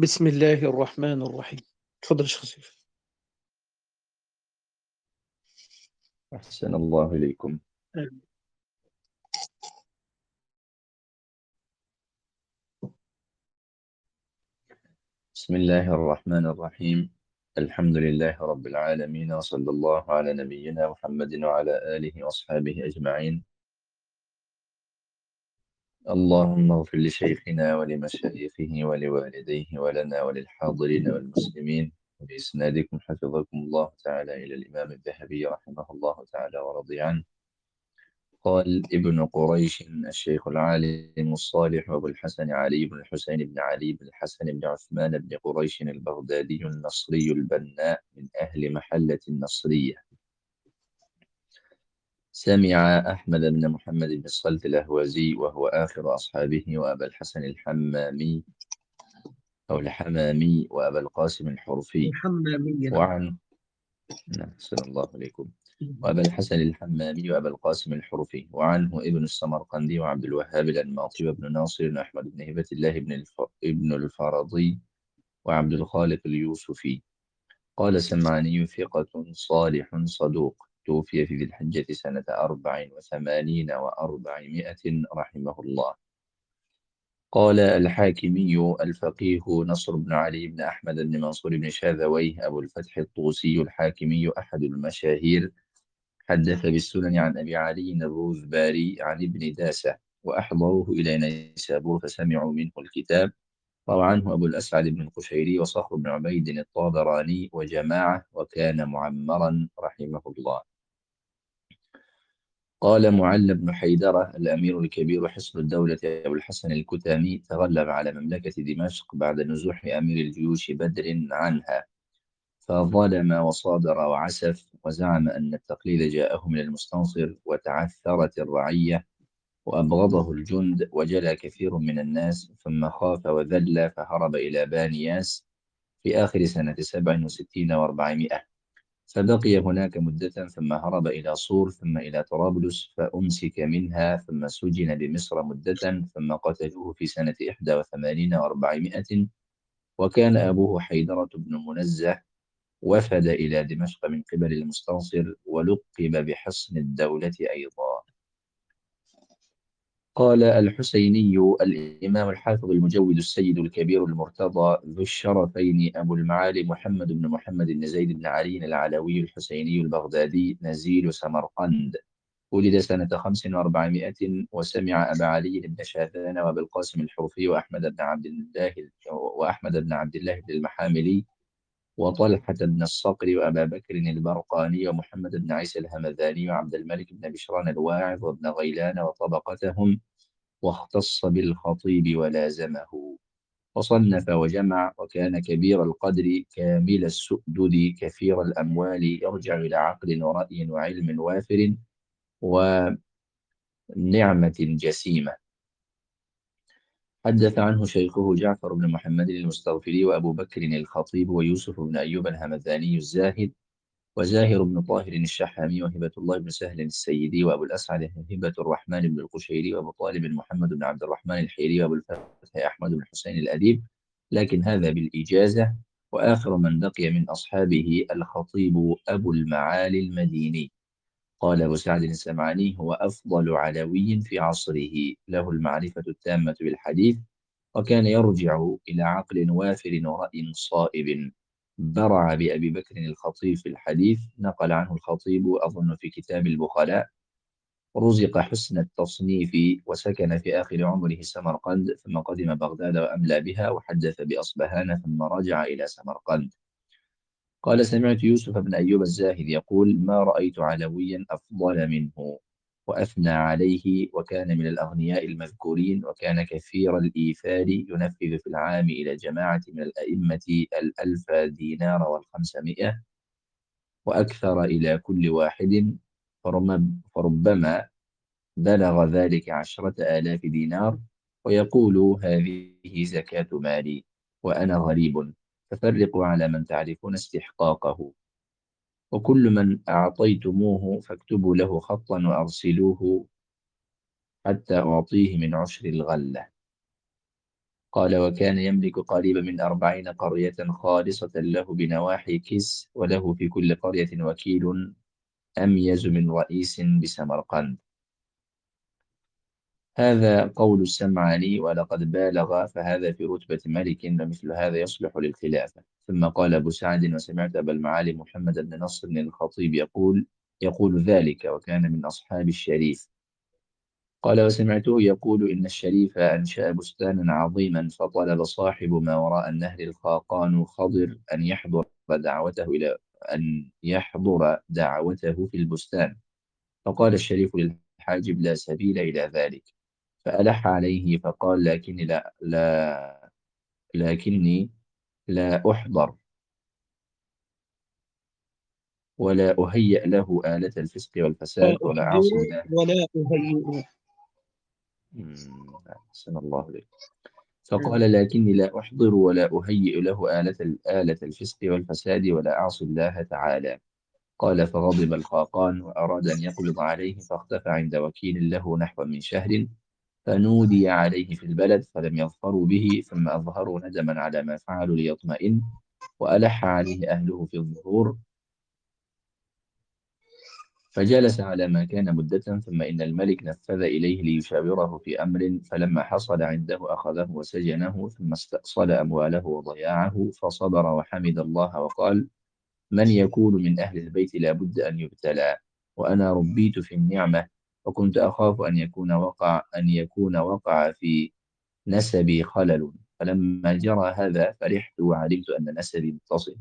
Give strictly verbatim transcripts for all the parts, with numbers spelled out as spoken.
بسم الله الرحمن الرحيم. اتفضل يا شيخ سيف. أحسن الله إليكم. آمين. بسم الله الرحمن الرحيم. الحمد لله رب العالمين، وصلى الله على نبينا محمد وعلى آله وأصحابه أجمعين. اللهم اغفر لشيخنا ولمشايخه ولوالديه ولنا وللحاضرين والمسلمين. بإسنادكم حفظكم الله تعالى إلى الإمام الذهبي رحمه الله تعالى ورضي عنه. قال ابن قريش الشيخ العالم الصالح أبو الحسن علي بن الحسين بن علي بن الحسن بن عثمان بن قريش البغدادي النصري البناء من أهل محلة النصرية. سمع أحمد بن محمد بن الصلت الأهوازي وهو آخر أصحابه، وأبا الحسن الحمامي أو الحمامي، وأبا القاسم الحرفي. الحمامية، نعم. وعن نعم، أحسن الله عليكم. وأبا الحسن الحمامي وأبا القاسم الحرفي. وعنه ابن السمرقندي وعبد الوهاب الأنماطي وابن ناصر وأحمد بن هبة الله بن الف... ابن الفرضي وعبد الخالق اليوسفي. قال سمعني ثقة صالح صدوق، توفي في ذي الحجة سنة أربع وثمانين وأربعمائة رحمه الله. قال الحاكمي الفقيه نصر بن علي بن أحمد بن منصور بن شاذويه أبو الفتح الطوسي الحاكمي أحد المشاهير، حدث بالسنن عن أبي علي الروذباري عن ابن داسة، وأحضروه إلى نيسابور فسمعوا منه الكتاب. روى عنه أبو الأسعد بن القشيري وصخر بن عبيد الطابراني وجماعة، وكان معمرا رحمه الله. قال معل بن حيدرة الأمير الكبير حصن الدولة أبو الحسن الكتامي تغلب على مملكة دمشق بعد نزوح أمير الجيوش بدر عنها، فظلم وصادر وعسف، وزعم أن التقليد جاءه من المستنصر، وتعثرت الرعية وأبغضه الجند، وجلى كثير من الناس، ثم خاف وذل فهرب إلى بانياس في آخر سنة سبع وستين وأربعمائة، فبقي هناك مدة، ثم هرب إلى صور، ثم إلى طرابلس فأمسك منها، ثم سجن بمصر مدة، ثم قتلوه في سنة إحدى وثمانين وأربعمائة. وكان أبوه حيدرة بن منزه، وفد إلى دمشق من قبل المستنصر، ولقب بحصن الدولة أيضا. قال الحسيني الإمام الحافظ المجود السيد الكبير المرتضى ذو الشرفين أبو المعالي محمد بن محمد بن زيد بن علي العلوي الحسيني البغدادي نزيل سمرقند، ولد سنة خمس وأربعمائة، وسمع أبا علي بن شاذان وأبا القاسم الحرفي وأحمد بن عبد الله وأحمد بن عبد الله بن المحاملي وطلحة بن الصقر وأبا بكر البرقاني ومحمد بن عيسى الهمذاني وعبد الملك بن بشران الواعظ وابن غيلان وطبقتهم، واختص بالخطيب ولازمه، وصنف وجمع، وكان كبير القدر كامل السؤدد كثير الأموال، يرجع إلى عقل ورأي وعلم وافر ونعمة جسيمة. حدث عنه شيخه جعفر بن محمد المستغفري وأبو بكر الخطيب ويوسف بن أيوب الهمذاني الزاهد، وزاهر بن طاهر الشحامي، وهبة الله بن سهل السيدي، وأبو الأسعد هبة الرحمن بن القشيري، وأبو طالب محمد بن عبد الرحمن الحيري، وأبو الفتح أحمد بن حسين الأديب، لكن هذا بالإجازة. وآخر من بقي من أصحابه الخطيب أبو المعالي المديني. قال أبو سعد السمعاني هو أفضل علوي في عصره، له المعرفة التامة بالحديث، وكان يرجع إلى عقل وافر ورأي صائب. برع بأبي بكر الخطيب في الحديث، نقل عنه الخطيب أظن في كتاب البخلاء. رزق حسن التصنيف، وسكن في آخر عمره سمرقند، ثم قدم بغداد وأملى بها، وحدث بأصبهان، ثم رجع إلى سمرقند. قال سمعت يوسف بن أيوب الزاهد يقول ما رأيت علويا أفضل منه، وأثنى عليه، وكان من الأغنياء المذكورين، وكان كثير الإيثار، ينفذ في العام إلى جماعة من الأئمة الألف دينار والخمسمائة وأكثر إلى كل واحد، فرم- فربما بلغ ذلك عشرة آلاف دينار، ويقول هذه زكاة مالي وأنا غريب، ففرقوا على من تعرفون استحقاقه، وكل من أعطيتموه فاكتبوا له خطا وأرسلوه حتى أعطيه من عشر الغلة. قال وكان يملك قريبا من أربعين قرية خالصة له بنواحي كس، وله في كل قرية وكيل أميز من رئيس بسمرقند. هذا قول السمعاني، ولقد بالغ فهذا في رتبة ملك، ومثل هذا يصلح للخلافة. ثم قال أبو سعد وسمعت أبا المعالي محمد بن نصر بن الخطيب يقول يقول ذلك، وكان من أصحاب الشريف. قال وسمعته يقول إن الشريف أنشأ بستانا عظيما، فطلب صاحب ما وراء النهر الخاقان خضر أن يحضر دعوته إلى أن يحضر دعوته في البستان. فقال الشريف للحاجب لا سبيل إلى ذلك، فألح عليه فقال لكني لا, لا لكني لا أحضر ولا أهيأ له آلة الفسق لا والفساد ولا أحضر أعصي الله. ولا أهيئ. مم، أحسن الله إليك. فقال لكني لا أحضر ولا أهيئ له آلة الآلة الفسق والفساد ولا أعصي الله تعالى. قال فغضب الخاقان وأراد أن يقبض عليه، فاختفى عند وكيل له نحو من شهر، فنودي عليه في البلد فلم يظفروا به، ثم أظهروا ندما على ما فعلوا ليطمئن، وألح عليه أهله في الظهور، فجلس على ما كان مدة. ثم إن الملك نفذ إليه ليشاوره في أمر، فلما حصل عنده أخذه وسجنه، ثم استأصل أمواله وضياعه، فصبر وحمد الله وقال من يكون من أهل البيت لا بد أن يبتلى، وأنا ربيت في النعمة، وكنت أخاف أن يكون وقع أن يكون وقع في نسبي خلل، فلما جرى هذا فرحت وعلمت أن نسبي متصل.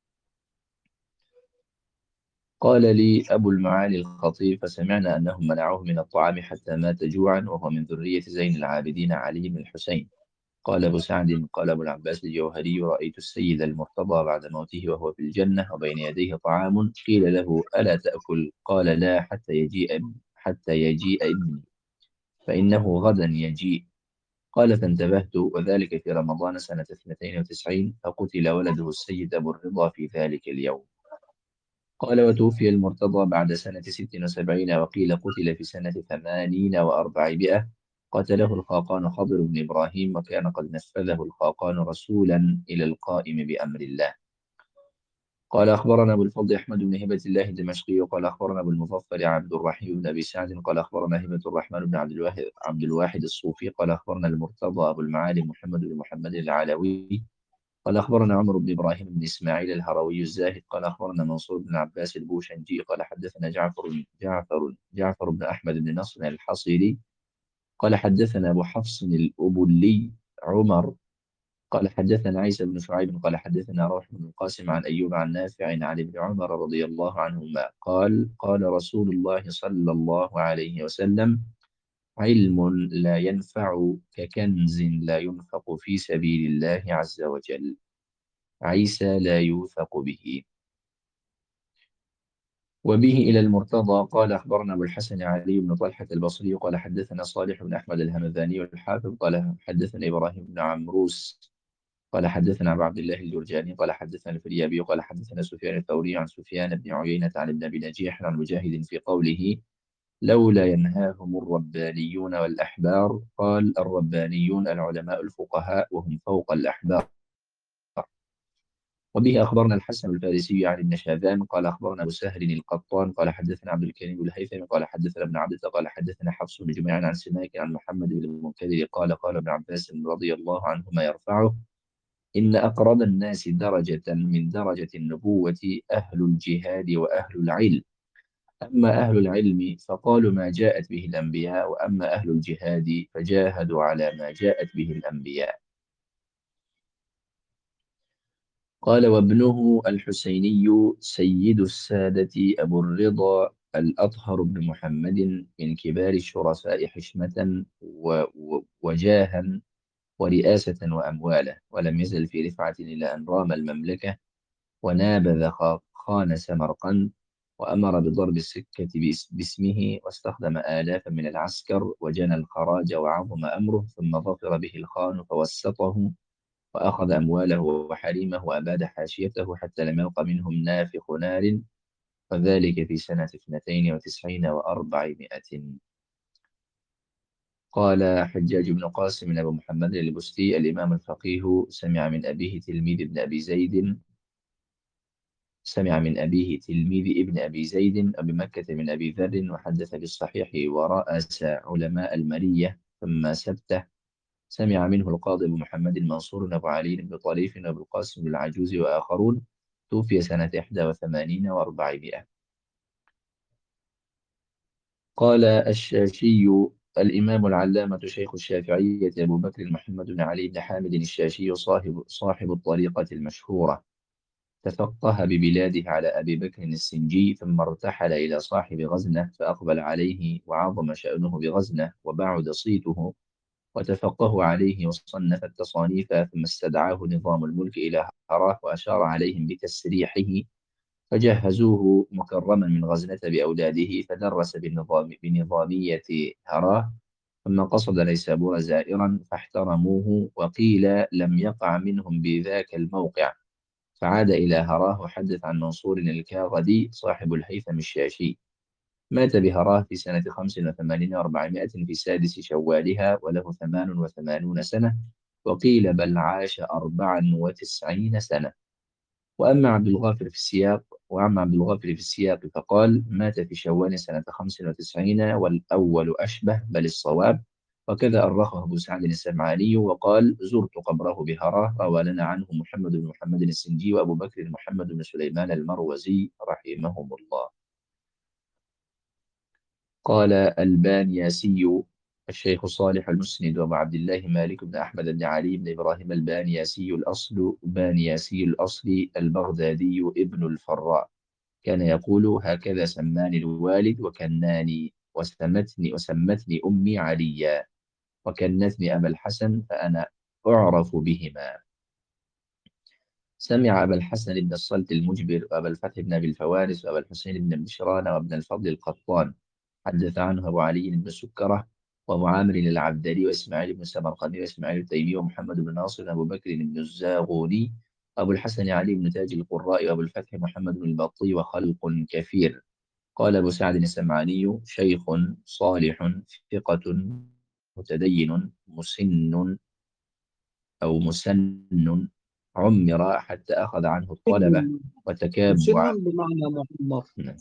قال لي أبو المعالي الخطيب فسمعنا أنهم منعوه من الطعام حتى مات جوعا، وهو من ذرية زين العابدين علي بن الحسين. قال أبو سعد قال أبو العباس الجوهري رأيت السيد المرتضى بعد موته وهو في الجنة وبين يديه طعام، قيل له ألا تأكل؟ قال لا حتى يجيء حتى يجيء ابني فإنه غدا يجيء. قال فانتبهت، وذلك في رمضان سنة اثنتين وتسعين، فقتل ولده السيد أبو الرضا في ذلك اليوم. قال وتوفي المرتضى بعد سنة ست وسبعين، وقيل قتل في سنة ثمانين وأربعمائة. قتله الخاقان خضر بن إبراهيم، وكان قد نفذه الخاقان رسولا إلى القائم بأمر الله. قال أخبرنا أبو الفضل أحمد بن هبة الله الدمشقي قال أخبرنا أبو المظفر عبد الرحيم بن أبي سعد قال أخبرنا هبة الرحمن بن عبد الواحد عبد الواحد الصوفي قال أخبرنا المرتضى أبو المعالي محمد بن محمد العلوي قال أخبرنا عمرو بن إبراهيم بن إسماعيل الهروي الزاهد قال أخبرنا منصور بن عباس البوشنجي قال حدثنا جعفر جعفر جعفر بن أحمد بن نصر الحصيري قال حدثنا أبو حفص الأبولي عمر قال حدثنا عيسى بن شعيب قال حدثنا روح بن القاسم عن أيوب عن نافع عن ابن عمر رضي الله عنهما قال قال رسول الله صلى الله عليه وسلم علم لا ينفع ككنز لا ينفق في سبيل الله عز وجل. عيسى لا يوثق به. وبه إلى المرتضى قال أخبرنا أبو الحسن علي بن طلحة البصري قال حدثنا صالح بن أحمد الهمذاني الحافظ قال حدثنا إبراهيم بن عمروس قال حدثنا أبو عبد الله الجرجاني قال حدثنا الفريابي قال حدثنا سفيان الثوري عن سفيان بن عيينة عن ابن أبي نجيح عن مجاهد في قوله لولا ينهاهم الربانيون والأحبار. قال الربانيون العلماء الفقهاء وهم فوق الأحبار. وبه أخبرنا الحسن الفارسي عن ابن شاذان قال أخبرنا أبو سهل القطان قال حدثنا عبد الكريم الهيثمي قال حدثنا ابن عبدة قال حدثنا حفص بن جميع عن سماك عن محمد بن المنكدر قال قال ابن عباس رضي الله عنهما يرفعه إن أقرب الناس درجة من درجة النبوة أهل الجهاد وأهل العلم. أما أهل العلم فقالوا ما جاءت به الأنبياء، وأما أهل الجهاد فجاهدوا على ما جاءت به الأنبياء. قال وابنه الحسيني سيد السادة أبو الرضا الأطهر بن محمد من كبار الشرفاء حشمة و- و- وجاها ورئاسة وأموالا، ولم يزل في رفعة إلى أن رام المملكة ونابذ خا- خان سمرقند، وأمر بضرب السكة بس- باسمه، واستخدم آلافا من العسكر وجنى الخراج وعظم أمره، ثم ظفر به الخان فوسطه وأخذ أمواله وحريمه وأباد حاشيته حتى لم يبق منهم نافخ نار، وذلك في سنة اثنتين وتسعين وأربعمائة. قال حجاج بن قاسم أبو محمد البستي الإمام الفقيه سمع من أبيه تلميذ ابن أبي زيد سمع من أبيه تلميذ ابن أبي زيد أبي مكة من أبي ذر وحدث بالصحيح ورأس علماء المرية ثم سبته. سمع منه القاضي أبو محمد المنصور أبو علي بن طليف وأبو القاسم بن العجوز وآخرون. توفي سنة إحدى وثمانين وأربعمائة. قال الشاشي الإمام العلامة شيخ الشافعية أبو بكر محمد بن علي بن حامد الشاشي صاحب صاحب الطريقة المشهورة. تفقه ببلاده على أبي بكر السنجي ثم ارتحل إلى صاحب غزنة فأقبل عليه وعظم شأنه بغزنة وبعد صيته وتفقه عليه وصنف التصانيف ثم استدعاه نظام الملك إلى هراه وأشار عليهم بتسريحه فجهزوه مكرما من غزنة بأولاده فدرس بالنظام بنظامية هراه ثم قصد نيسابور زائرا فاحترموه وقيل لم يقع منهم بذاك الموقع فعاد إلى هراه وحدث عن منصور الكاغدي صاحب الهيثم الشاشي. مات بهراه في سنة خمس وثمانين وأربعمائة في سادس شوالها وله ثمان وثمانون سنة وقيل بل عاش أربعا وتسعين سنة. وأما عبد الغافر في السياق وأما عبد الغافر في السياق فقال مات في شوال سنة خمس وتسعين والأول أشبه بل الصواب. وكذا أرخه أبو سعد السمعاني وقال زرت قبره بهراه روى لنا عنه محمد بن محمد السنجي وأبو بكر محمد بن سليمان المروزي رحمهم الله. قال البانياسي الشيخ صالح المسند وأبو عبد الله مالك بن أحمد بن علي بن إبراهيم البانياسي الأصل بانياسي الأصل البغدادي ابن الفراء كان يقول هكذا سماني الوالد وكناني وسمتني وسمتني أمي عليا وكنتني أبا الحسن فأنا أعرف بهما. سمع أبا الحسن بن الصلت المجبر وأبا الفتح بن أبي الفوارس وأبا الحسين بن بشران وابن الفضل القطان. حدث عنه أبو علي بن سكرة وأبو عامر العبدلي وإسماعيل بن سمرقندي وإسماعيل التيمي ومحمد بن ناصر وأبو بكر بن الزاغوني وأبو الحسن علي بن تاج القراء وأبو الفتح محمد بن البطي وخلق كثير. قال أبو سعد السمعاني شيخ صالح ثقة متدين مسن أو مسن عمر حتى أخذ عنه الطلبة مسن وتكاب مسن ع- بمعنى معمر، نعم.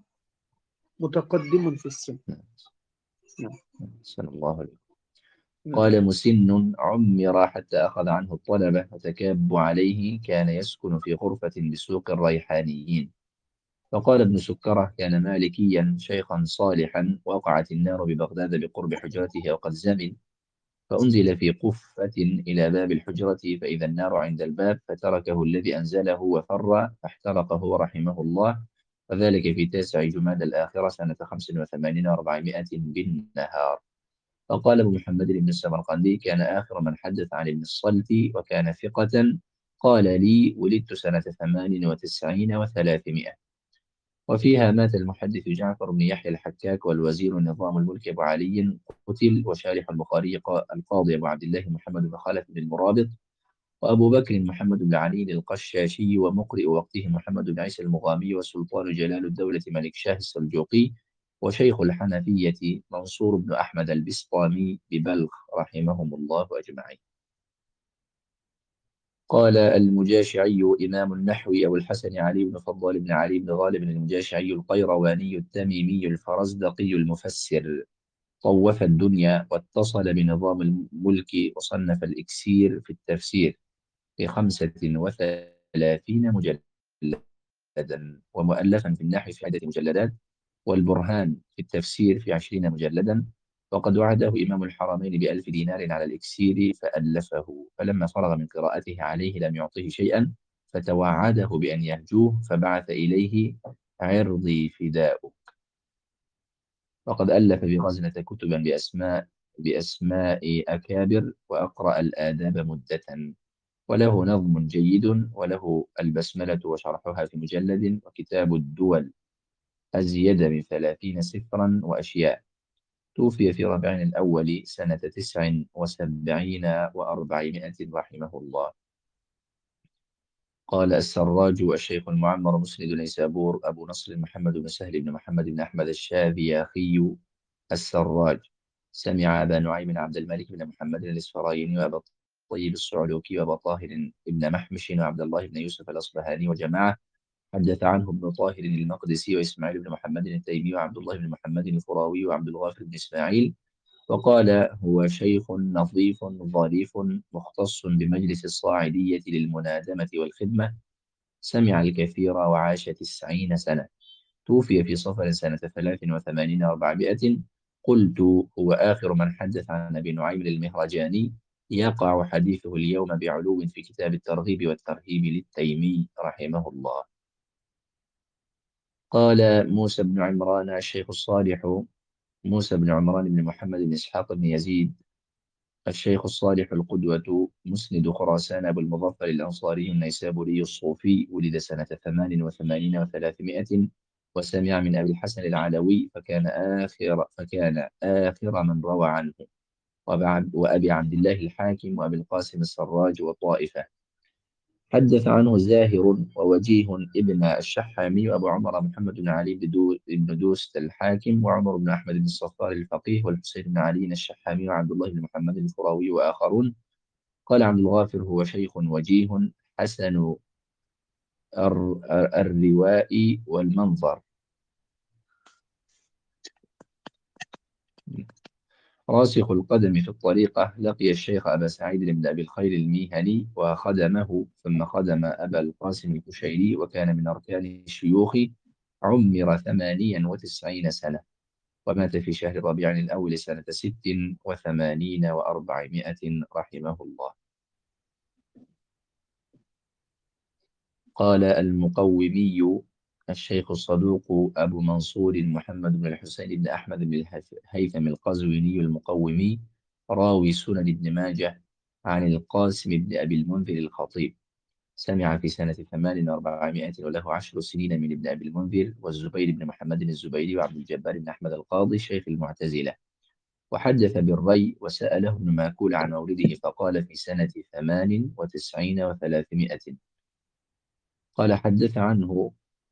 متقدم في السن. نعم. نعم. صلى الله عليه. نعم. قال مسن عمر حتى أخذ عنه الطلبة وتكاب عليه كان يسكن في غرفة بسوق الريحانيين. فقال ابن سكرة كان مالكيا شيخا صالحا وقعت النار ببغداد بقرب حجرته وقد زمن فأنزل في قفة إلى باب الحجرة فإذا النار عند الباب فتركه الذي أنزله وفر فاحترقه رحمه الله. وذلك في تاسع جماد الآخرة سنة خمس وثمانين وأربعمائة بالنهار. فقال أبو محمد بن السمرقندي كان آخر من حدث عن ابن الصلت وكان ثقة. قال لي ولدت سنة ثمان وتسعين وثلاثمائة. وفيها مات المحدث جعفر بن يحيى الحكاك والوزير نظام الملك أبو علي قتل وشارح البخاري قا- القاضي أبو عبد الله محمد بن خلف بن المرابط وأبو بكر محمد بن علي القشاشي ومقرئ وقته محمد بن عيسى المغامي وسلطان جلال الدولة ملك شاه السلجوقي وشيخ الحنفية منصور بن أحمد البسطامي ببلخ رحمهم الله أجمعين. قال المجاشعي إمام النحو أبو الحسن علي بن فضال بن علي بن غالب المجاشعي القيرواني التميمي الفرزدقي المفسر طوف الدنيا واتصل بنظام الملك وصنف الإكسير في التفسير في خمسة وثلاثين مجلدا ومؤلفا في النحو في عدة مجلدات والبرهان في التفسير في عشرين مجلدا. وقد وعده إمام الحرمين بألف دينار على الإكسير فألفه فلما فرغ من قراءته عليه لم يعطه شيئا فتوعده بأن يهجوه فبعث إليه عرضي فداؤه. وقد ألف بغزنة كتبا بأسماء بأسماء أكابر وأقرأ الآداب مدة وله نظم جيد وله البسملة وشرحها في مجلد وكتاب الدول أزيد من ثلاثين سفرا وأشياء. توفي في ربيع الأول سنة تسع وسبعين وأربعمائة رحمه الله. قال السراج الشيخ المعمر مسند نيسابور أبو نصر محمد بن سهل بن محمد بن أحمد الشاذياخي السراج سمع أبا نعيم عبد الملك بن محمد الإسفرايني وأبا الطيب الصعلوكي وأبا طاهر بن محمش وعبد الله بن يوسف الأصبهاني وجماعة. حدث عنه ابن طاهر المقدسي وإسماعيل بن محمد التيمي وعبد الله بن محمد الفراوي وعبد الغافر بن إسماعيل. وقال هو شيخ نظيف ظريف مختص بمجلس الصاعدية للمنادمة والخدمة. سمع الكثير وعاش تسعين سنة. توفي في صفر سنة ثلاث وثمانين وأربعمائة. قلت هو آخر من حدث عن أبي نعيم المهرجاني. يقع حديثه اليوم بعلو في كتاب الترغيب والترهيب للتيمي رحمه الله. قال موسى بن عمران الشيخ الصالح موسى بن عمران بن محمد بن إسحاق بن يزيد الشيخ الصالح القدوة مسند خراسان أبو المظفر الأنصاري النيسابوري الصوفي. ولد سنة ثمان وثمانين وثلاثمائة. وسمع من أبي الحسن العلوي فكان آخر فكان آخر من روى عنه. وبعد وأبي عبد الله الحاكم وأبي القاسم السراج وطائفة. حدث عنه زاهر ووجيه ابن الشحامي وأبو عمر محمد بن علي بن دو- بن دوست الحاكم وعمر بن أحمد بن الصفار الفقيه والحسين بن علي الشحامي وعبد الله بن محمد الفراوي وآخرون. قال عبد الغافر هو شيخ وجيه حسن الر- الرواء والمنظر. راسخ القدم في الطريقة. لقي الشيخ أبا سعيد بن أبي الخير الميهني وخدمه ثم خدم أبا القاسم الكشيري وكان من أركان الشيوخ. عمر ثمانيا وتسعين سنة. ومات في شهر ربيع الأول سنة ست وثمانين وأربعمائة رحمه الله. قال المقومي الشيخ الصدوق أبو منصور محمد بن الحسين بن أحمد بن الهيثم القزويني المقومي راوي سنن ابن ماجه عن القاسم بن أبي المنذر الخطيب. سمع في سنة ثمان وأربعمائة وله عشر سنين من ابن أبي المنذر والزبير بن محمد الزبيري وعبد الجبار بن أحمد القاضي شيخ المعتزلة. وحدث بالري وسأله ابن ماكول عن مولده فقال في سنة ثمان وتسعين وثلاثمائة. قال حدث عنه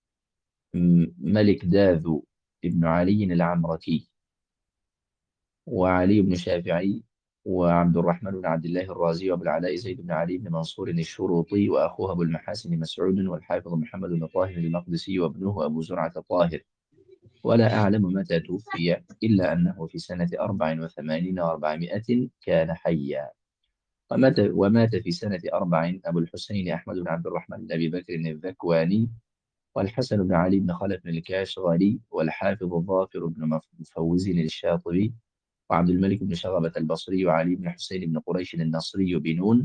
ملك داذو ابن علي العمركي وعلي بن شافعي وعبد الرحمن بن عبد الله الرازي وابو العلاء زيد بن علي بن منصور الشروطي وأخوه أبو المحاسن مسعود والحافظ محمد بن طاهر المقدسي وابنه أبو زرعة طاهر. ولا أعلم متى توفي إلا أنه في سنة أربع وثمانين وأربعمائة كان حيا. ومات, ومات في سنة أربع أبو الحسين أحمد بن عبد الرحمن بن أبي بكر الذكواني والحسن بن علي بن خلف بن الكاشغري والحافظ الظافر بن مفوز الشاطبي وعبد الملك بن شغبة البصري وعلي بن حسين بن قريش النصري بنون.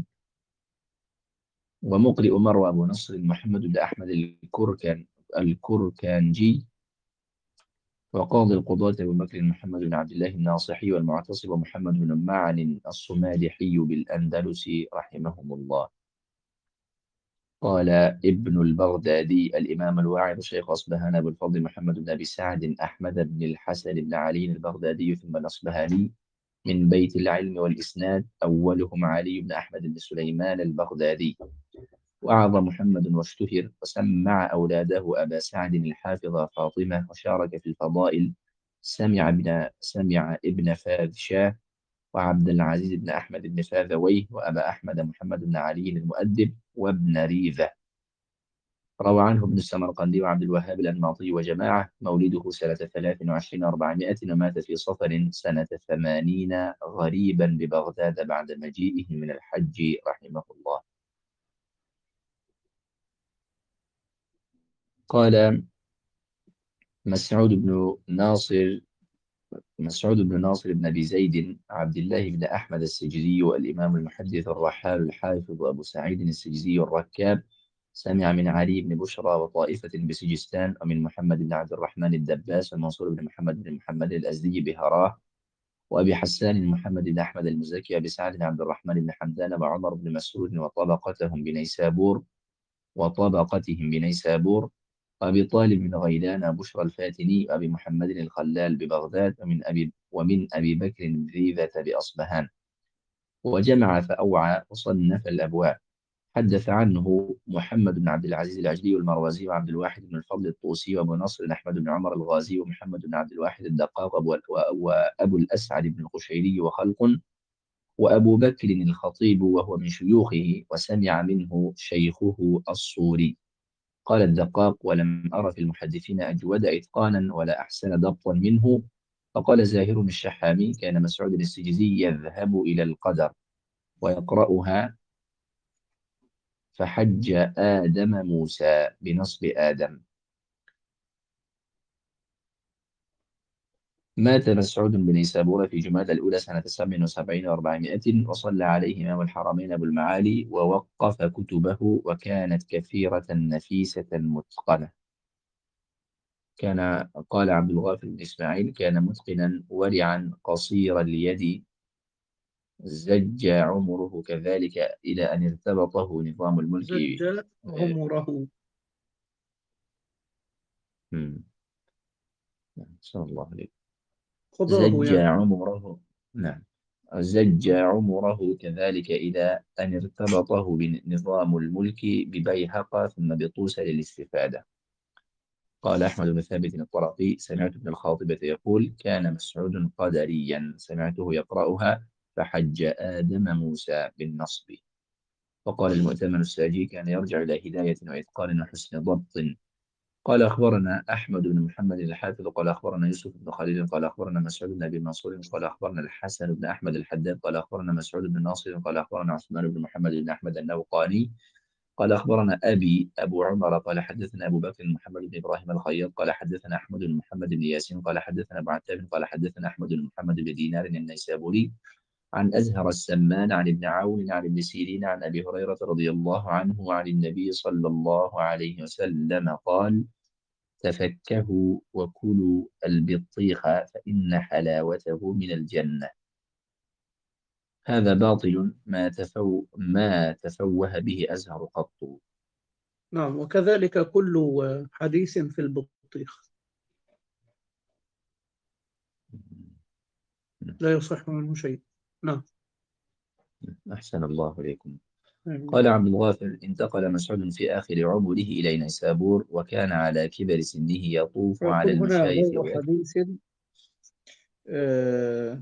ومقرئ مروى أبو نصر محمد بن أحمد الكركان الكركانجي. وقاضي القضاة أبو بكر محمد بن عبد الله الناصحي والمعتصم محمد بن معن الصمالحي بالأندلس رحمهم الله. قال ابن البغدادي الإمام الواعظ شيخ أصبهان أبو الفضل محمد بن أبي سعد أحمد بن الحسن بن علي البغدادي ثم الأصبهاني من بيت العلم والإسناد أولهم علي بن أحمد بن سليمان البغدادي. وأعظ محمد واشتهر وسمع أولاده أبا سعد الحافظ فاطمة وشارك في الفضائل. سمع ابن سمع ابن فاذشاه وعبد العزيز بن أحمد بن فاذويه وأبا أحمد محمد بن علي المؤدب وابن ريذة. روى عنه ابن السمرقندي وعبد الوهاب الأنماطي وجماعة. مولده سنة ثلاث وعشرين وأربعمائة ومات في صفر سنة ثمانين غريبا ببغداد بعد مجيئه من الحج رحمه الله. قال مسعود بن ناصر مسعود بن ناصر بن أبي زيد عبد الله بن أحمد السجزي والإمام المحدث الرحال الحافظ أبو سعيد السجزي الركاب. سمع من علي بن بشرى وطائفة بسجستان ومن محمد بن عبد الرحمن الدباس ومنصور بن محمد بن محمد الأزدي بهراه وأبي حسان محمد بن أحمد المزكي وأبي سعد بن عبد الرحمن بن حمدان وعمر بن مسعود وطبقتهم بنيسابور وطبقتهم بنيسابور وأبي طالب بن غيلان بشرى الفاتني وأبي محمد الخلال ببغداد ومن أبي ومن أبي بكر ذيذة بأصبهان. وجمع فأوعى وصنف الأبواب. حدث عنه محمد بن عبد العزيز العجلي والمروزي وعبد الواحد بن الفضل الطوسي وأبو نصر أحمد بن عمر الغازي ومحمد بن عبد الواحد الدقاق وأبو, وأبو الأسعد بن القشيري وخلق، وأبو بكر الخطيب وهو من شيوخه، وسمع منه شيخه الصوري. قال الدقاق: ولم أر في المحدثين أجود إتقانا ولا أحسن ضبطا منه. فقال زاهر الشحامي: كان مسعود السجزي يذهب إلى القدر ويقرأها فحج آدم موسى بنصب آدم. مات مسعود بن نيسابور في جمادى الأولى سنة سبع وسبعين وأربعمائة، وصلى عليه إمام الحرمين أبو المعالي ووقف كتبه، وكانت كثيرة نفيسة متقنة. كان قال عبد الغافر بن إسماعيل: كان متقنا ورعا قصير اليد، زج عمره كذلك إلى أن ارتبطه نظام الملك. زج آه، عمره. مم. صلى الله عليه. قضاه زج يعني. عمره. نعم. زج نعم. عمره كذلك إلى أن ارتبطه بنظام الملك ببيهقة ثم بطوس للاستفادة. قال أحمد بن ثابت الطرقي: سمعت ابن الخاطبة يقول: كان مسعود قدريا، سمعته يقرأها فحج آدم موسى بالنصب. وقال المؤتمن الساجي: كان يرجع إلى هداية وإتقان وحسن ضبط. قال أخبرنا أحمد بن محمد الحافظ قال أخبرنا يوسف بن خليل قال أخبرنا مسعود بن أبي منصور قال أخبرنا الحسن بن أحمد الحداد قال أخبرنا مسعود بن ناصر قال أخبرنا عثمان بن محمد بن أحمد النوقاني قال أخبرنا أبي أبو عمر قال حدثنا أبو بكر محمد بن إبراهيم الخياط قال حدثنا أحمد بن محمد بن ياسين قال حدثنا أبو عتاب قال حدثنا أحمد بن محمد بن دينار النيسابوري عن أزهر السمان عن ابن عون عن ابن سيرين عن أبي هريرة رضي الله عنه وعن النبي صلى الله عليه وسلم قال: تفكهوا وكلوا البطيخ فإن حلاوته من الجنة. هذا باطل ما تفو ما تفوه به أزهر قط. نعم، وكذلك كل حديث في البطيخ لا يصح منه شيء. نعم. أحسن الله إليكم. آمين. قال عبد الغافر: انتقل مسعود في آخر عمره إلى نيسابور، وكان على كبر سنه يطوف على يقول هنا المشايخ غير ويكتب. حديث آه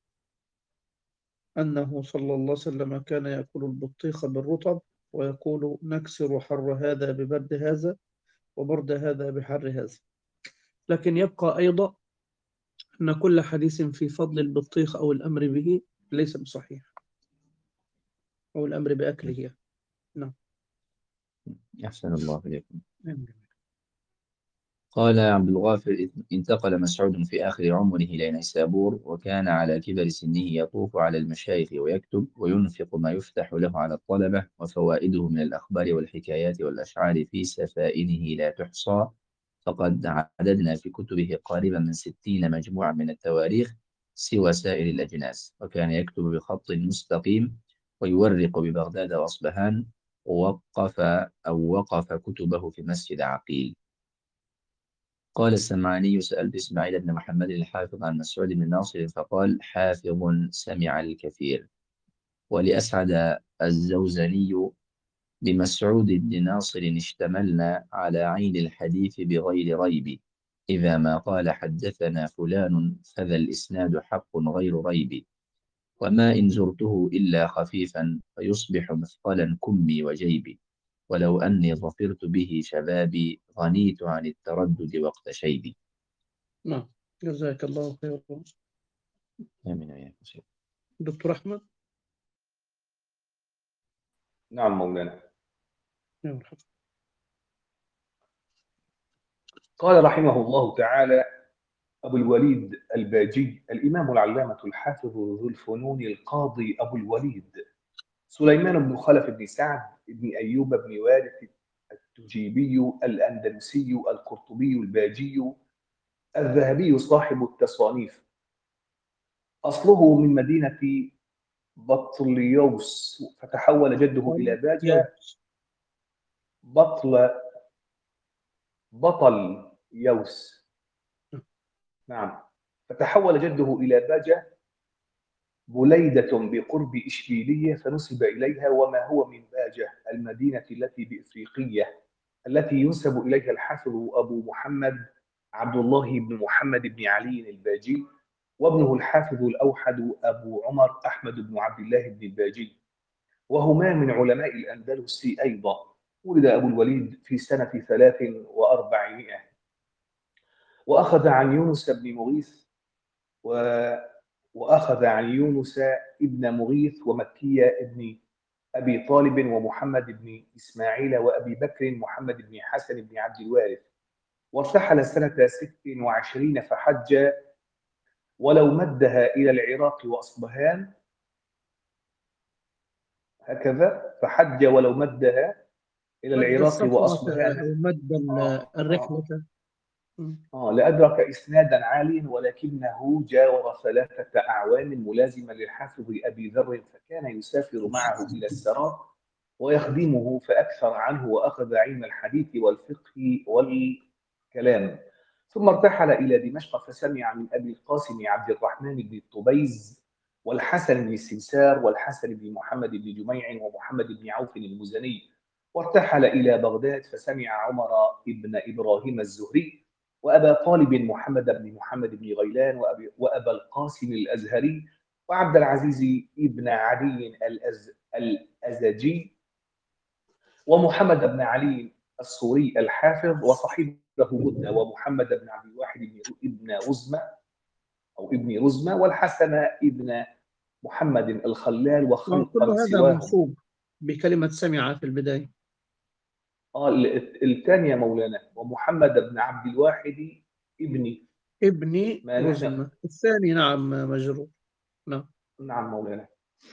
أنه صلى الله عليه وسلم كان يأكل البطيخ بالرطب ويقول: نكسر حر هذا ببرد هذا وبرد هذا بحر هذا. لكن يبقى أيضا أن كل حديث في فضل البطيخ أو الأمر به ليس بصحيح، أو الأمر بأكله. نعم. أحسن الله إليكم. آمين. قال عبد الغافر: انتقل مسعود في آخر عمره إلى نيسابور، وكان على كبر سنه يطوف على المشايخ ويكتب وينفق ما يفتح له على الطلبة، وفوائده من الأخبار والحكايات والأشعار في سفائنه لا تحصى. فقد عددنا في كتبه قريبا من ستين مجموعة من التواريخ سوى سائر الأجناس. وكان يكتب بخط مستقيم ويورق ببغداد وأصبهان. ووقف أو وقف كتبه في مسجد عقيل. قال السمعاني: سألت إسماعيل بن محمد الحافظ عن مسعود بن ناصر فقال: حافظ سمع الكثير. ولأسعد الزوزني: بمسعود بن ناصر اشتملنا على عين الحديث بغير ريب. إذا ما قال حدثنا فلان فذا الإسناد حق غير ريب. وما إن زرته إلا خفيفا فيصبح مثقلا كمي وجيبي. ولو أني ظفرت به شبابي غنيت عن التردد وقت شيبي. نعم. جزاك الله خيرا. آمين يا شيخ. دكتور أحمد. نعم مولانا. يا مرحبا. قال رحمه الله تعالى أبو الوليد الباجي الإمام العلامة الحافظ ذو الفنون القاضي أبو الوليد سليمان بن خلف بن سعد بن أيوب بن وارث التجيبي الأندلسي القرطبي الباجي الذهبي صاحب التصانيف. أصله من مدينة بطليوس، فتحول جده إلى باجة. يوس. بطل بطل يوس. نعم. فتحول جده إلى باجة بليدة بقرب إشبيلية فنسب إليها، وما هو من باجة المدينة التي بإفريقية التي ينسب إليها الحافظ أبو محمد عبد الله بن محمد بن علي الباجي، وابنه الحافظ الأوحد أبو عمر أحمد بن عبد الله بن الباجي، وهما من علماء الأندلس أيضا. ولد أبو الوليد في سنة ثلاث وأربعمائة، وأخذ عن يونس بن مغيث و... وأخذ عن يونس ابن مغيث ومكية ابن أبي طالب ومحمد بن إسماعيل وأبي بكر محمد بن حسن بن عبد الوارث، وارتحل سنة ست وعشرين فحج ولو مدها إلى العراق وأصبهان، هكذا فحج ولو مدها إلى مد العراق السفرة وأصبهان. أو مد ال- آه الرحلة. آه م. آه لأدرك إسنادا عاليا، ولكنه جاور ثلاثة أعوام ملازما للحافظ أبي ذر، فكان يسافر معه إلى السراء ويخدمه فأكثر عنه، وأخذ علم الحديث والفقه والكلام. ثم ارتحل إلى دمشق فسمع من أبي القاسم عبد الرحمن بن الطبيز والحسن بن السمسار والحسن بن محمد بن جميع ومحمد بن عوف المزني. وارتحل إلى بغداد فسمع عمر بن إبراهيم الزهري وأبا طالب محمد بن محمد بن غيلان وأبي وأبا القاسم الأزهري وعبد العزيز بن علي الأز الأزجي ومحمد بن علي الصوري الحافظ وصاحبه بدة ومحمد بن عبد الواحد بن رزمة أو ابن رزمة والحسن ابن محمد الخلال وكل وخلقا هذا سواهم. منصوب بكلمة سمع في البداية. آه الثانية مولانا ومحمد بن عبد الواحد ابن ابن ما نعم. رزمة. الثاني نعم مجرور. نعم نعم مولانا.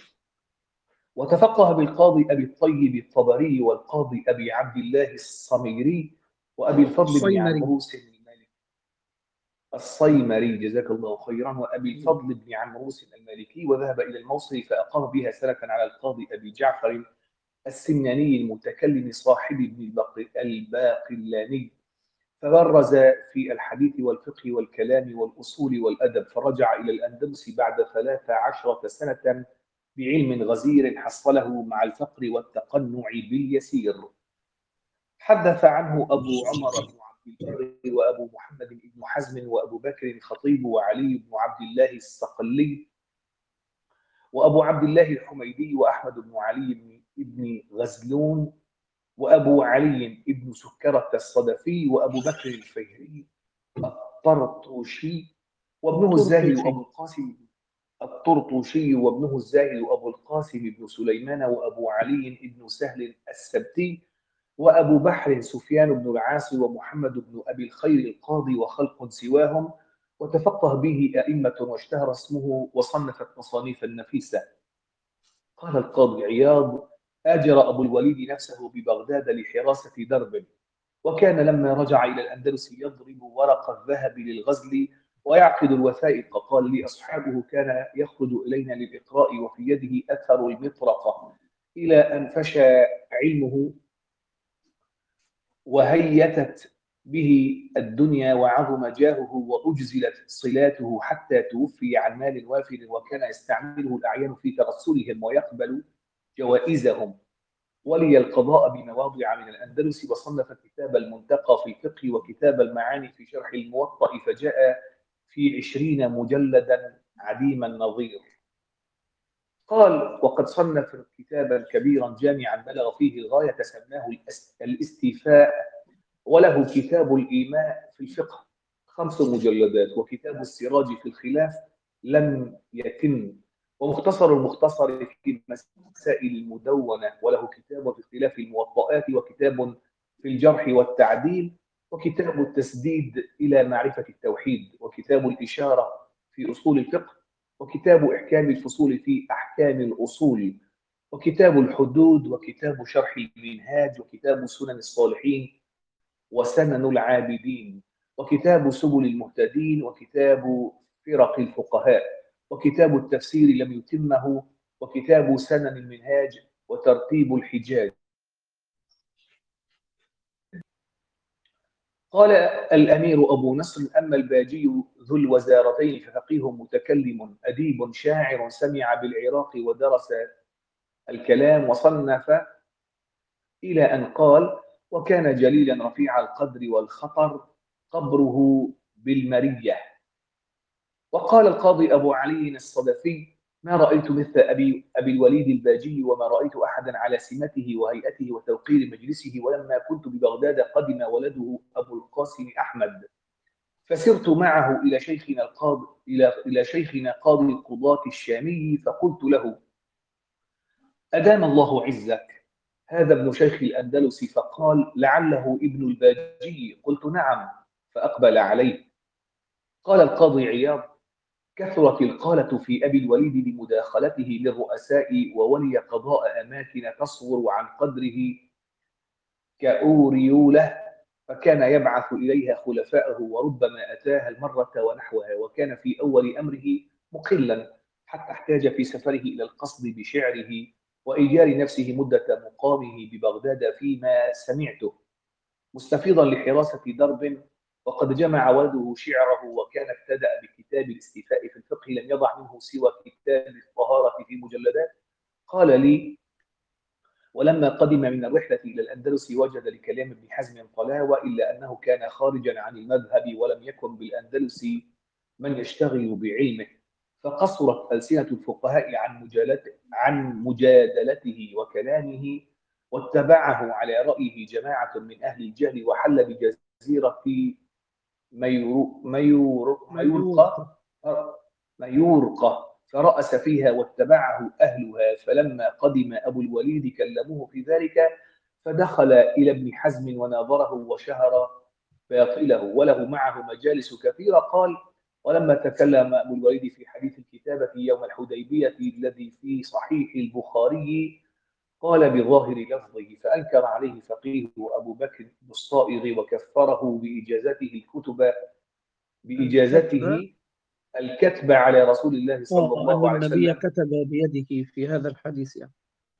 وتفقه بالقاضي أبي الطيب الطبري والقاضي أبي عبد الله الصميري وأبي الفضل بن الصيمري. عمروس المالكي الصيمري جزاك الله خيرا وأبي الفضل بن عمروس المالكي، وذهب إلى الموصل فأقام بها سنة على القاضي أبي جعفر السمناني المتكلم صاحب ابن الباقلاني، فبرز في الحديث والفقه والكلام والأصول والأدب، فرجع إلى الأندلس بعد ثلاث عشرة سنة بعلم غزير حصله مع الفقر والتقنع باليسير. حدث عنه أبو عمر بن عبد البر وأبو محمد بن حزم وأبو بكر الخطيب وعلي بن عبد الله الصقلي وأبو عبد الله الحميدي وأحمد بن علي بن غزلون وأبو علي بن سكرة الصدفي وأبو بكر الفهري الطرطوشي وابنه الزاهد وأبو القاسم الطرطوشي وابنه الزاهد وأبو القاسم بن سليمان وأبو علي بن سهل السبتي وأبو بحر سفيان بن العاص ومحمد بن أبي الخير القاضي وخلق سواهم. وتفقه به أئمة واشتهر اسمه وصنف التصانيف النفيسة. قال القاضي عياض: آجر أبو الوليد نفسه ببغداد لحراسة درب، وكان لما رجع إلى الأندلس يضرب ورق الذهب للغزل ويعقد الوثائق. قال لي أصحابه: كان يخرج إلينا للإقراء وفي يده أثر المطرقة، إلى أن فشى علمه وهيتت به الدنيا وعظم جاهه وأجزلت صلاته حتى توفي عن مال وافر، وكان يستعمله الأعيان في ترسلهم ويقبل جوائزهم. ولي القضاء بمواضع من الأندلس، وصنف كتاب المنتقى في الفقه وكتاب المعاني في شرح الموطأ، فجاء في عشرين مجلدا عديم النظير. قال: وقد صنف كتابا كبيرا جامعا بلغ فيه الغاية سماه الاستيفاء، وله كتاب الإيماء في الفقه خمس مجلدات، وكتاب السراج في الخلاف لم يتم، ومختصر المختصر في مسائل المدونة، وله كتاب في اختلاف الموطئات، وكتاب في الجرح والتعديل، وكتاب التسديد إلى معرفة التوحيد، وكتاب الإشارة في أصول الفقه، وكتاب إحكام الفصول في أحكام الأصول، وكتاب الحدود، وكتاب شرح المنهاج، وكتاب سنن الصالحين وسنن العابدين، وكتاب سبل المهتدين، وكتاب فرق الفقهاء، وكتاب التفسير لم يتمه، وكتاب سنن المنهاج، وترتيب الحجاج. قال الأمير أبو نصر: أما الباجي ذو الوزارتين ففقيه متكلم أديب شاعر سمع بالعراق ودرس الكلام وصنف، إلى أن قال: وكان جليلا رفيع القدر والخطر قبره بالمرية. وقال القاضي أبو علي الصدفي: ما رأيت مثل أبي, أبي الوليد الباجي، وما رأيت أحدا على سمته وهيئته وتوقير مجلسه. ولما كنت ببغداد قدم ولده أبو القاسم أحمد، فسرت معه إلى شيخنا القاضي إلى إلى شيخنا قاضي القضاة الشامي، فقلت له: أدام الله عزك، هذا ابن شيخ الأندلس. فقال: لعله ابن الباجي. قلت: نعم. فأقبل عليه. قال القاضي عياض: كثرت القالة في أبي الوليد لمداخلته للرؤساء وولي قضاء أماكن تصغر عن قدره كأوريولة، فكان يبعث إليها خلفاءه، وربما أتاها المرة ونحوها. وكان في أول أمره مقلا، حتى احتاج في سفره إلى القصد بشعره وإيجار نفسه مدة مقامه ببغداد فيما سمعته، مستفيضا لحراسة درب. وقد جمع ولده شعره، وكان ابتدأ بكتاب الاستيفاء في الفقه، لم يضع منه سوى كتاب الطهارة في مجلدات. قال لي: ولما قدم من الرحلة إلى الأندلس وجد لكلام ابن حزم طلاوة، إلا أنه كان خارجا عن المذهب، ولم يكن بالأندلس من يشتغل بعلمه، فقصرت ألسنة الفقهاء عن مجادلته عن مجادلته وكلامه، واتبعه على رأيه جماعة من أهل الجهل، وحل بجزيرة ميور ميور ميورقة ميورقة فرأس فيها، واتبعه أهلها. فلما قدم أبو الوليد كلموه في ذلك، فدخل إلى ابن حزم وناظره وشهر باطله، وله معه مجالس كثيرة. قال: ولما تكلم أبو الوليد في حديث الكتابة يوم الحديبية الذي في صحيح البخاري، قال بظاهر لفظه، فأنكر عليه فقيه أبو بكر الصائغ وكفره بإجازته الكتب بإجازته الكتب على رسول الله صلى آه، أن الله عليه النبي وسلم. كتب بيده في هذا الحديث يعني.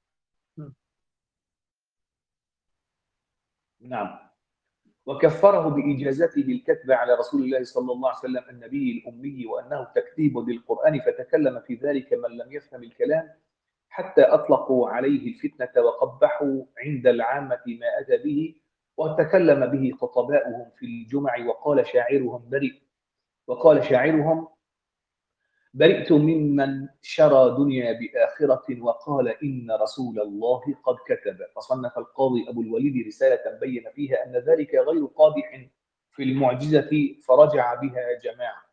نعم. وكفره بإجازته الكتب على رسول الله صلى الله عليه وسلم النبي الأمي، وأنه تكتيب للقرآن، فتكلم في ذلك من لم يفهم الكلام، حتى أطلقوا عليه الفتنة وقبحوا عند العامة ما أتى به، وتكلم به خطباؤهم في الجمع. وقال شاعرهم برئ وقال شاعرهم برئت ممن شرى دنيا بآخرة، وقال إن رسول الله قد كتب. فصنف القاضي أبو الوليد رسالة بين فيها أن ذلك غير قادح في المعجزة، فرجع بها جماعة.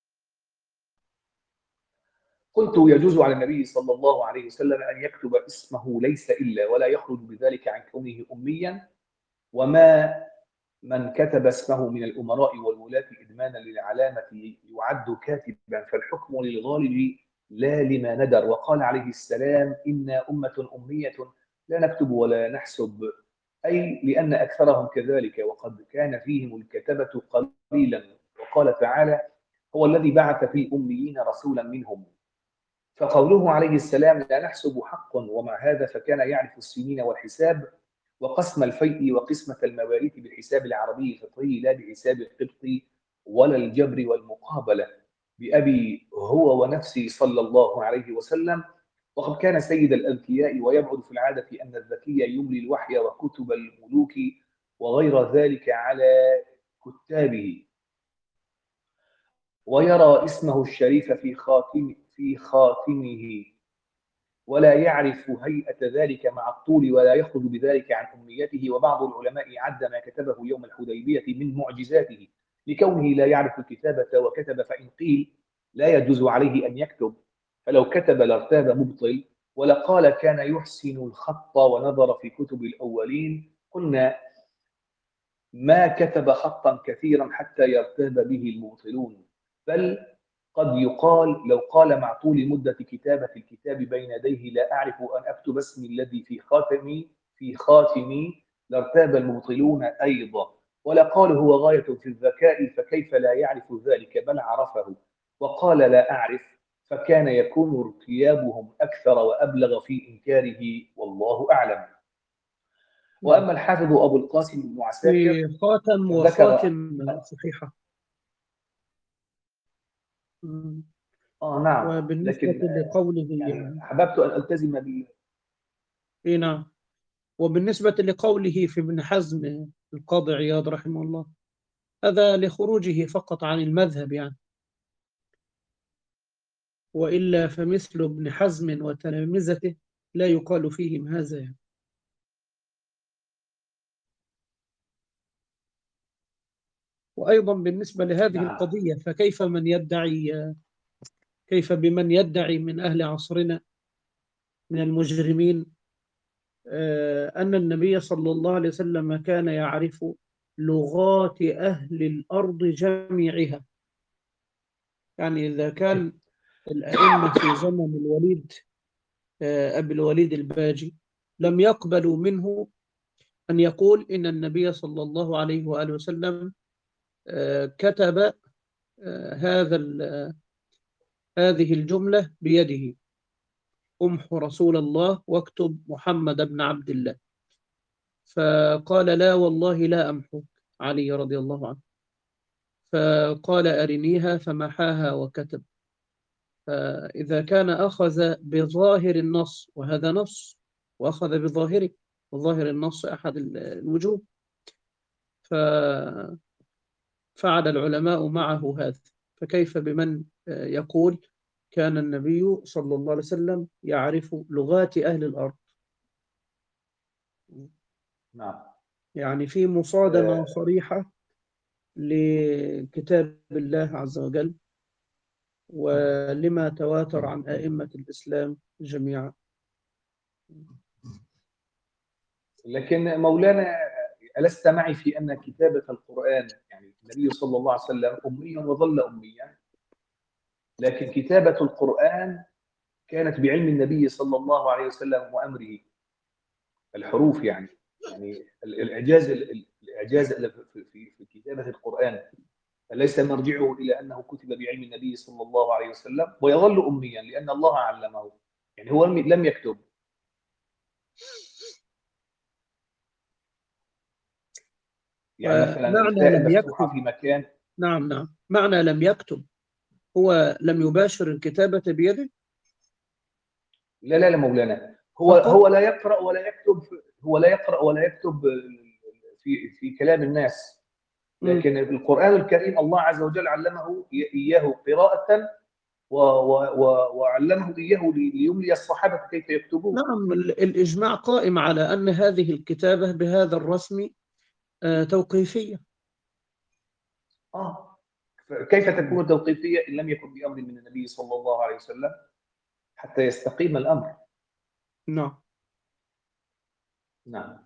قلت: يجوز على النبي صلى الله عليه وسلم أن يكتب اسمه ليس إلا، ولا يخرج بذلك عن كونه أميا. وما من كتب اسمه من الأمراء والولاة إدمانا للعلامة يعد كاتبا، فالحكم للغالب لا لما ندر. وقال عليه السلام: إنا أمة أمية لا نكتب ولا نحسب، أي لأن أكثرهم كذلك، وقد كان فيهم الكتبة قليلا. وقال تعالى: هو الذي بعث في الأميين رسولا منهم. فقوله عليه السلام لا نحسب حق، ومع هذا فكان يعرف السنين والحساب، وقسم الفيء وقسمة المواريث بالحساب العربي الفطري، لا بحساب القبط ولا الجبر والمقابلة. بأبي هو ونفسي صلى الله عليه وسلم. وقد كان سيد الأذكياء، ويبعد في العادة أن الذكي يملي الوحي وكتب الملوك وغير ذلك على كتابه، ويرى اسمه الشريف في خاتم في خاتمه، ولا يعرف هيئة ذلك مع الطول، ولا يخرج بذلك عن أمنيته. وبعض العلماء عد ما كتبه يوم الحديبية من معجزاته لكونه لا يعرف الكتابة وكتب. فإن قيل لا يجوز عليه أن يكتب، فلو كتب لارتاب مبطل، ولقال كان يحسن الخط ونظر في كتب الأولين، قلنا ما كتب خطا كثيرا حتى يرتاب به المبطلون، بل قد يقال لو قال مع طول مدة كتابة الكتاب بين يديه لا أعرف أن أكتب اسمي الذي في خاتمي في خاتمي لارتاب المبطلون أيضا. ولقال هو غاية في الذكاء، فكيف لا يعرف ذلك، بل عرفه. وقال لا أعرف، فكان يكون ارتيابهم أكثر وأبلغ في إنكاره، والله أعلم. وأما الحافظ أبو القاسم بن عساكر في خاتم فذكر وخاتم صحيحة. مم. آه نعم، وبالنسبة لكن لقوله يعني أحببت أن ألتزم بال إيه نعم، وبالنسبة لقوله في ابن حزم القاضي عياض رحمه الله، هذا لخروجه فقط عن المذهب يعني، وإلا فمثل ابن حزم وتلامذته لا يقال فيهم هذا يعني. وأيضا بالنسبة لهذه نعم القضية، فكيف من يدعي كيف بمن يدعي من أهل عصرنا من المجرمين آه، أن النبي صلى الله عليه وسلم كان يعرف لغات أهل الأرض جميعها؟ يعني إذا كان الأئمة في زمن الوليد آه، أبي الوليد الباجي لم يقبلوا منه أن يقول إن النبي صلى الله عليه وآله وسلم آه، كتب آه، هذا ال- هذه الجملة بيده: أمحو رسول الله واكتب محمد بن عبد الله. فقال: لا والله لا أمحوك، علي رضي الله عنه. فقال: أرنيها، فمحاها وكتب. فإذا كان أخذ بظاهر النص، وهذا نص، وأخذ بظاهره، وظاهر النص أحد الوجوه، ففعل العلماء معه هذا، فكيف بمن يقول كان النبي صلى الله عليه وسلم يعرف لغات أهل الأرض؟ نعم يعني في مصادمة آه، صريحة لكتاب الله عز وجل ولما تواتر عن أئمة الإسلام جميعا. لكن مولانا ألست معي في أن كتابة القرآن، يعني النبي صلى الله عليه وسلم أميا وظل أميا، لكن كتابة القرآن كانت بعلم النبي صلى الله عليه وسلم وأمره، الحروف يعني يعني الإعجاز الإعجاز في في في كتابة القرآن ليس مرجعه إلى أنه كتب بعلم النبي صلى الله عليه وسلم، ويظل أميا لأن الله علمه، يعني هو لم يكتب. يعني مثلا ومعنى الفاء لم المفتوحة يكتب، في مكان. نعم نعم، معنى لم يكتب هو لم يباشر الكتابة بيده لا لا لا مولانا، هو فقط. هو لا يقرأ ولا يكتب، هو لا يقرأ ولا يكتب في في كلام الناس، مم. لكن القرآن الكريم الله عز وجل علمه إياه قراءة و و و وعلمه إياه ليملي الصحابة كيف يكتبون. نعم، ال- الإجماع قائم على أن هذه الكتابة بهذا الرسم آه، توقيفية. آه كيف مم. تكون توقيفية إن لم يكن بأمر من النبي صلى الله عليه وسلم حتى يستقيم الأمر؟ نعم. نعم.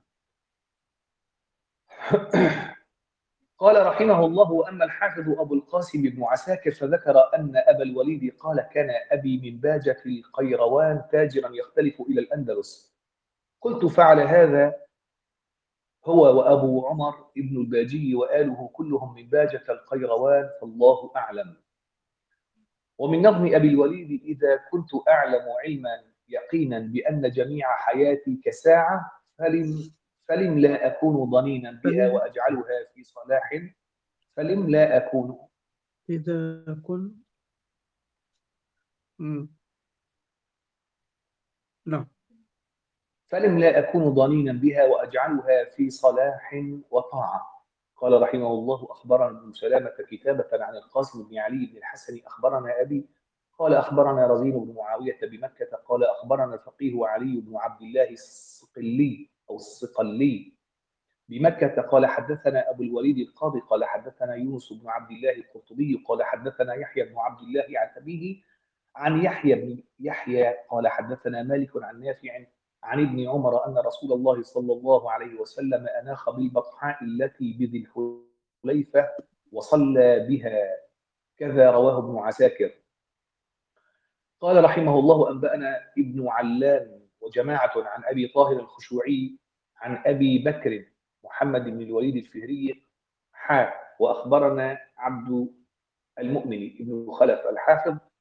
قال رحمه الله: وأما الحافظ أبو القاسم بن عساكر فذكر أن أبا الوليد قال: كان أبي من باجة القيروان تاجرا يختلف إلى الأندلس. قلت: فعل هذا هو وأبو عمر ابن الباجي وآله كلهم من باجة القيروان، فالله أعلم. ومن نظم أبي الوليد: إذا كنت أعلم علما يقينا بأن جميع حياتي كساعة، فلم, فلم لا أكون ضنينا بها فلم وأجعلها في صلاح. فلم لا أكون إذا كن مم. نعم. فلم لا أكون ضنينا بها وأجعلها في صلاح وطاعة. قال رحمه الله: أخبرنا ابن سلامة كتابة عن القاسم بن علي بن الحسن أخبرنا أبي قال: أخبرنا رزين بن معاوية بمكة قال: أخبرنا الفقيه علي بن عبد الله الصقلي أو الصقلي بمكة قال: حدثنا أبو الوليد القاضي قال: حدثنا يونس بن عبد الله القرطبي قال: حدثنا يحيى بن عبد الله عن أبيه عن يحيى بن يحيى قال: حدثنا مالك عن نافع عن ابن عمر أن رسول الله صلى الله عليه وسلم أناخ بالبطحاء التي بذي الحليفة وصلى بها. كذا رواه ابن عساكر. قال رحمه الله: أنبأنا ابن علام وجماعة عن أبي طاهر الخشوعي عن أبي بكر محمد بن الوليد الفهري حاء وأخبرنا عبد المؤمن ابن خلف الحافظ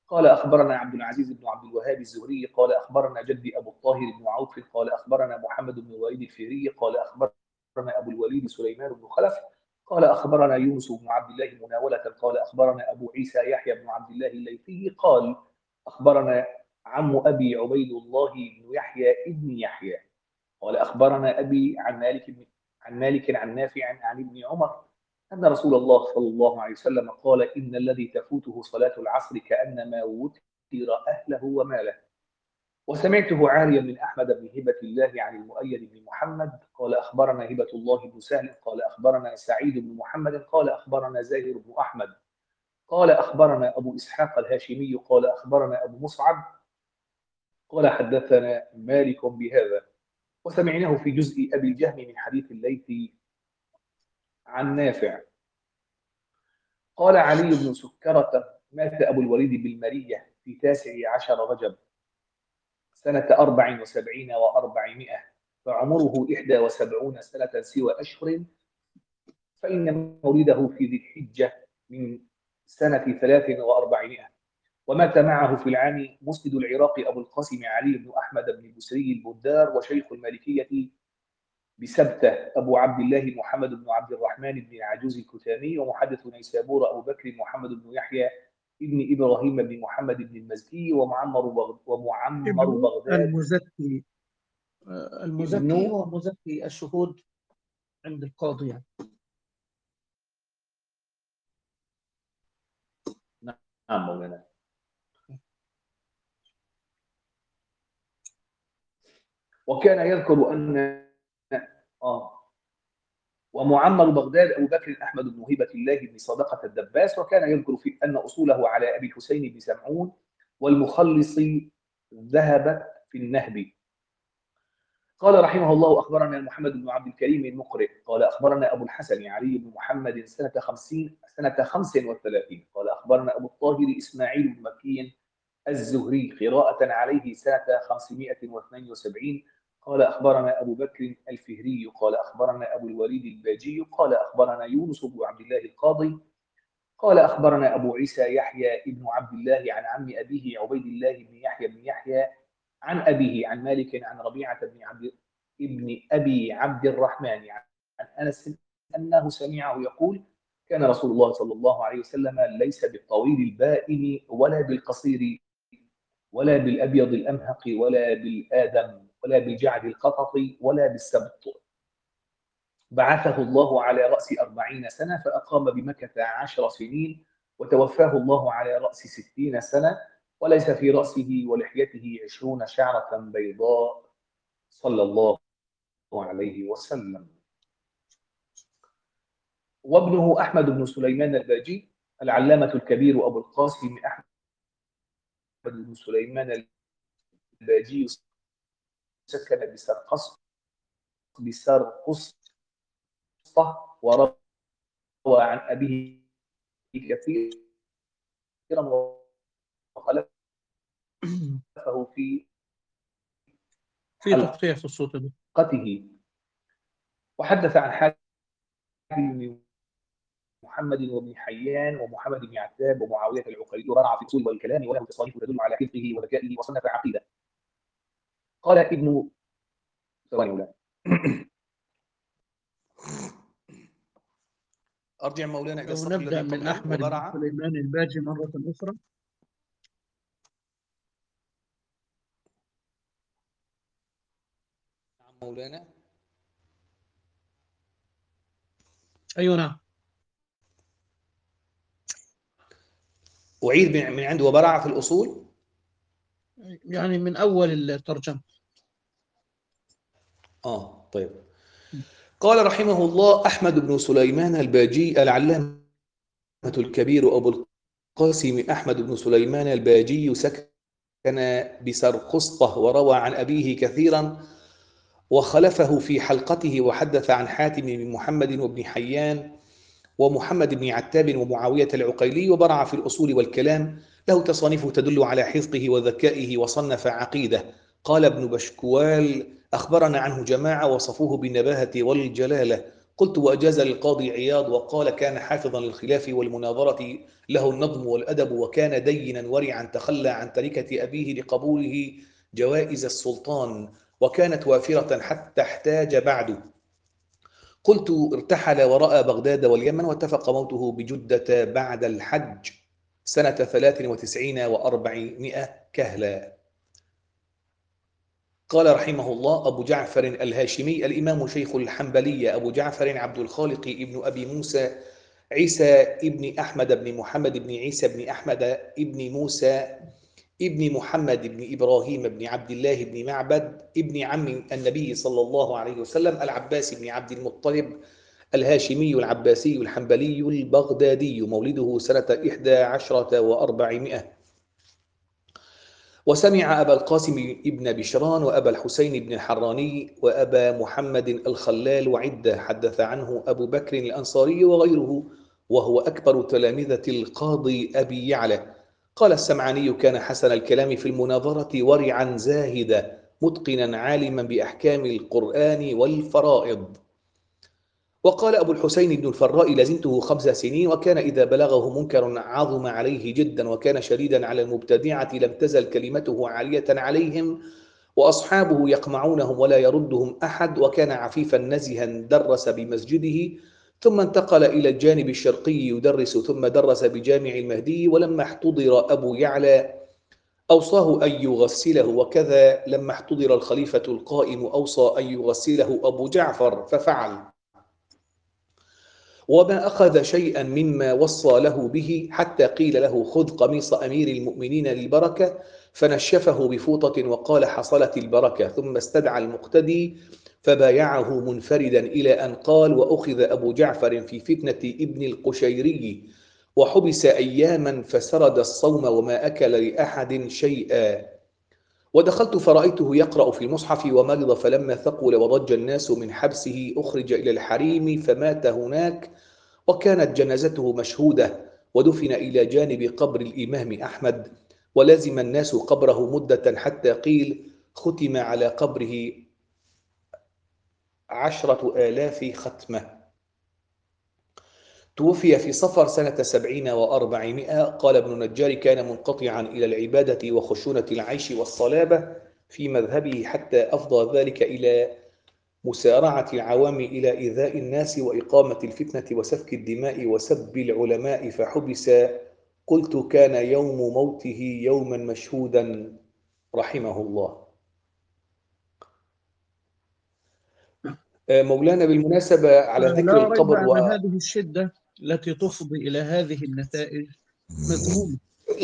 قال أخبرنا عبد العزيز بن عبد الوهاب الزهري قال أخبرنا جدي أبو الطاهر بن عوف قال أخبرنا محمد بن الوليد الفهري قال أخبرنا أبو الوليد سليمان بن خلف قال أخبرنا يونس بن عبد الله مناولة قال أخبرنا أبو عيسى يحيى بن عبد الله الليثي قال أخبرنا عم أبي عبيد الله بن يحيى ابن يحيى قال أخبرنا أبي عن مالك بن عن مالك عن نافع عن ابن عمر أن رسول الله صلى الله عليه وسلم قال إن الذي تفوته صلاة العصر كأنما وتر أهله وماله. وسمعته عاريا من أحمد بن هبة الله عن المؤيد بن محمد قال أخبرنا هبة الله بن سهل قال أخبرنا سعيد بن محمد قال أخبرنا زاهر بن أحمد قال أخبرنا أبو إسحاق الهاشمي قال أخبرنا أبو مصعب قال حدثنا مالك بهذا. وسمعناه في جزء أبي الجهم من حديث الليث عن نافع. قال علي بن سكرة مات أبو الوليد بالمرية في تاسع عشر رجب سنة أربع وسبعين وأربعمائة فعمره إحدى وسبعون سنة سوى أشهر فإن مولده في ذي الحجة من سنة ثلاث وأربعمائة ومات معه في العام مسند العراق أبو القاسم علي بن أحمد بن بسري البندار وشيخ المالكية بسبتة أبو عبد الله محمد بن عبد الرحمن بن العجوز الكتاني ومحدث نيسابور أبو بكر محمد بن يحيى ابن إبراهيم بن محمد بن المزكي ومعمر بغد ومعمر بغداد المزكي المزكي ابن هو مزكي الشهود عند القاضي يعني. نعم مولانا. وكان يذكر أن آه ومعمر بغداد أبو بكر أحمد بن هبة الله بن صدقة الدباس وكان يذكر في أن أصوله على أبي الحسين بن سمعون والمخلص ذهبت في النهب. قال رحمه الله أخبرنا محمد بن عبد الكريم المقرئ قال أخبرنا أبو الحسن علي بن محمد سنة خمسين سنة خمس وثلاثين قال أخبرنا أبو الطاهر إسماعيل بن مكي الزهري قراءة عليه سنة خمسمائة واثنين وسبعين قال أخبرنا أبو بكر الفهري قال أخبرنا أبو الوليد الباجي قال أخبرنا يونس بن عبد الله القاضي قال أخبرنا أبو عيسى يحيى بن عبد الله عن عم أبيه عبيد الله بن يحيى بن يحيى عن أبيه عن مالك عن ربيعة بن عبد ابن أبي عبد الرحمن عن أنس أنه سمعه يقول كان رسول الله صلى الله عليه وسلم ليس بالطويل البائن ولا بالقصير ولا بالأبيض الأمهق ولا بالآدم ولا بالجعد القطط ولا بالسبط بعثه الله على رأس أربعين سنة فأقام بمكة عشر سنين وتوفاه الله على رأس ستين سنة وليس في رأسه ولحيته عشرون شعرة بيضاء صلى الله عليه وسلم. وابنه أحمد بن سليمان الباجي العلامة الكبير أبو القاسم أحمد بن سليمان الباجي سكن بسرقسط بسرقسطة وروى عن أبيه كثيرا وخلفه في في تقطيع في الصوت ده. حلقته وحدث عن حاتم محمد وابن حيان ومحمد بن عتاب ومعاوية العقيلي ورعى في الأصول والكلام وله تصانيف تدل على حفظه وذكائه وصنف عقيدة. قال ابن ثواني ولا أرجع مولانا إلى الصف ونبدأ الذي من قبله أحمد بن وبرع. سليمان الباجي مرة أخرى. نعم مولانا. أيوة نعم. أعيد من عند وبرع في الأصول يعني من أول الترجمة. آه طيب. قال رحمه الله أحمد بن سليمان الباجي العلامة الكبير أبو القاسم أحمد بن سليمان الباجي سكن بسرقسطة وروى عن أبيه كثيرا وخلفه في حلقته وحدث عن حاتم بن محمد وابن حيان ومحمد بن عتاب ومعاوية العقيلي وبرع في الأصول والكلام له تصانيف تدل على حفظه وذكائه وصنف عقيدة. قال ابن بشكوال أخبرنا عنه جماعة وصفوه بالنباهة والجلالة قلت: وأجاز للقاضي عياض، وقال: كان حافظا للخلاف والمناظرة، له النظم والأدب، وكان دينا ورعا، تخلى عن تركة أبيه لقبوله جوائز السلطان، وكانت وافرة حتى احتاج بعد. قلت: ارتحل ورأى بغداد واليمن، واتفق موته بجدة بعد الحج سنة ثلاث وتسعين وأربعمائة كهلا. قال رحمه الله أبو جعفر الهاشمي الإمام شيخ الحنبلية أبو جعفر عبد الخالق ابن أبي موسى عيسى ابن أحمد بن محمد بن عيسى بن أحمد ابن موسى ابن محمد بن إبراهيم بن عبد الله بن معبد ابن عم النبي صلى الله عليه وسلم العباس بن عبد المطلب الهاشمي العباسي الحنبلي البغدادي، مولده سنة إحدى عشرة وأربعمائة. وسمع أبا القاسم ابن بشران وأبا الحسين بن الحراني وأبا محمد الخلال وعدة، حدث عنه أبو بكر الأنصاري وغيره، وهو أكبر تلامذة القاضي أبي يعلى. قال السمعاني: كان حسن الكلام في المناظرة، ورعا زاهدا، متقنا عالما بأحكام القرآن والفرائض. وقال أبو الحسين بن الفراء: لزمته خمس سنين، وكان إذا بلغه منكر عظم عليه جدا، وكان شديدا على المبتدعة، لم تزل كلمته عالية عليهم، وأصحابه يقمعونهم ولا يردهم أحد، وكان عفيفا نزها، درس بمسجده، ثم انتقل إلى الجانب الشرقي يدرس، ثم درس بجامع المهدي. ولما احتضر أبو يعلى أوصاه أن يغسله، وكذا لما احتضر الخليفة القائم أوصى أن يغسله أبو جعفر ففعل، وما أخذ شيئا مما وصى له به، حتى قيل له: خذ قميص أمير المؤمنين للبركة، فنشفه بفوطة وقال: حصلت البركة. ثم استدعى المقتدي فبايعه منفردا، إلى أن قال: وأخذ أبو جعفر في فتنة ابن القشيري، وحبس أياما، فسرد الصوم وما أكل لأحد شيئا. ودخلت فرأيته يقرأ في المصحف، ومرض، فلما ثقل وضج الناس من حبسه أخرج إلى الحريم فمات هناك، وكانت جنازته مشهودة، ودفن إلى جانب قبر الإمام أحمد، ولزم الناس قبره مدة، حتى قيل ختم على قبره عشرة آلاف ختمة. توفي في صفر سنة سبعين وأربعمائة. قال ابن النجار: كان منقطعا إلى العبادة وخشونة العيش والصلابة في مذهبه، حتى أفضى ذلك إلى مسارعة العوام إلى إيذاء الناس وإقامة الفتنة وسفك الدماء وسب العلماء، فحبس. قلت: كان يوم موته يوما مشهودا رحمه الله. مولانا بالمناسبة على ذكر لا ريب القبر و... أن هذه الشدة التي تفضي إلى هذه النتائج مذمومة.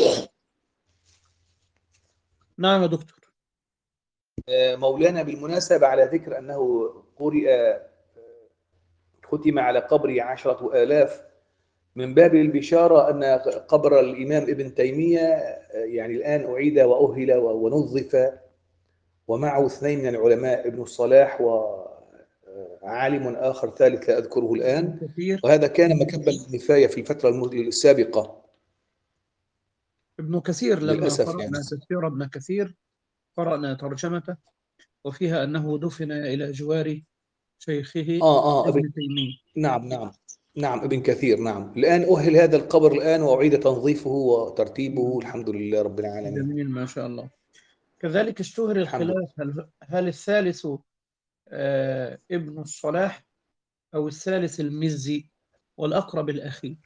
نعم يا دكتور. مولانا بالمناسبة على ذكر أنه قرئ ختم على قبر عشرة آلاف، من باب البشارة أن قبر الإمام ابن تيمية يعني الآن أعيد وأهل ونظف، ومعه اثنين من العلماء، ابن الصلاح وعالم آخر ثالث لا أذكره الآن، كثير. وهذا كان مكب النفاية في الفترة السابقة. ابن كثير لما للأسف قرأنا يعني. تفسير ابن كثير قرأنا ترجمته، وفيها أنه دفن إلى جوار شيخه آه آه ابن ابن تيمية. نعم نعم نعم ابن كثير. نعم الآن أهل هذا القبر الآن، وأعيد تنظيفه وترتيبه، الحمد لله رب العالمين. جميل ما شاء الله. كذلك اشتهر الحمد لله. الخلاف، هل, هل الثالث آه ابن الصلاح أو الثالث المزي، والأقرب الأخير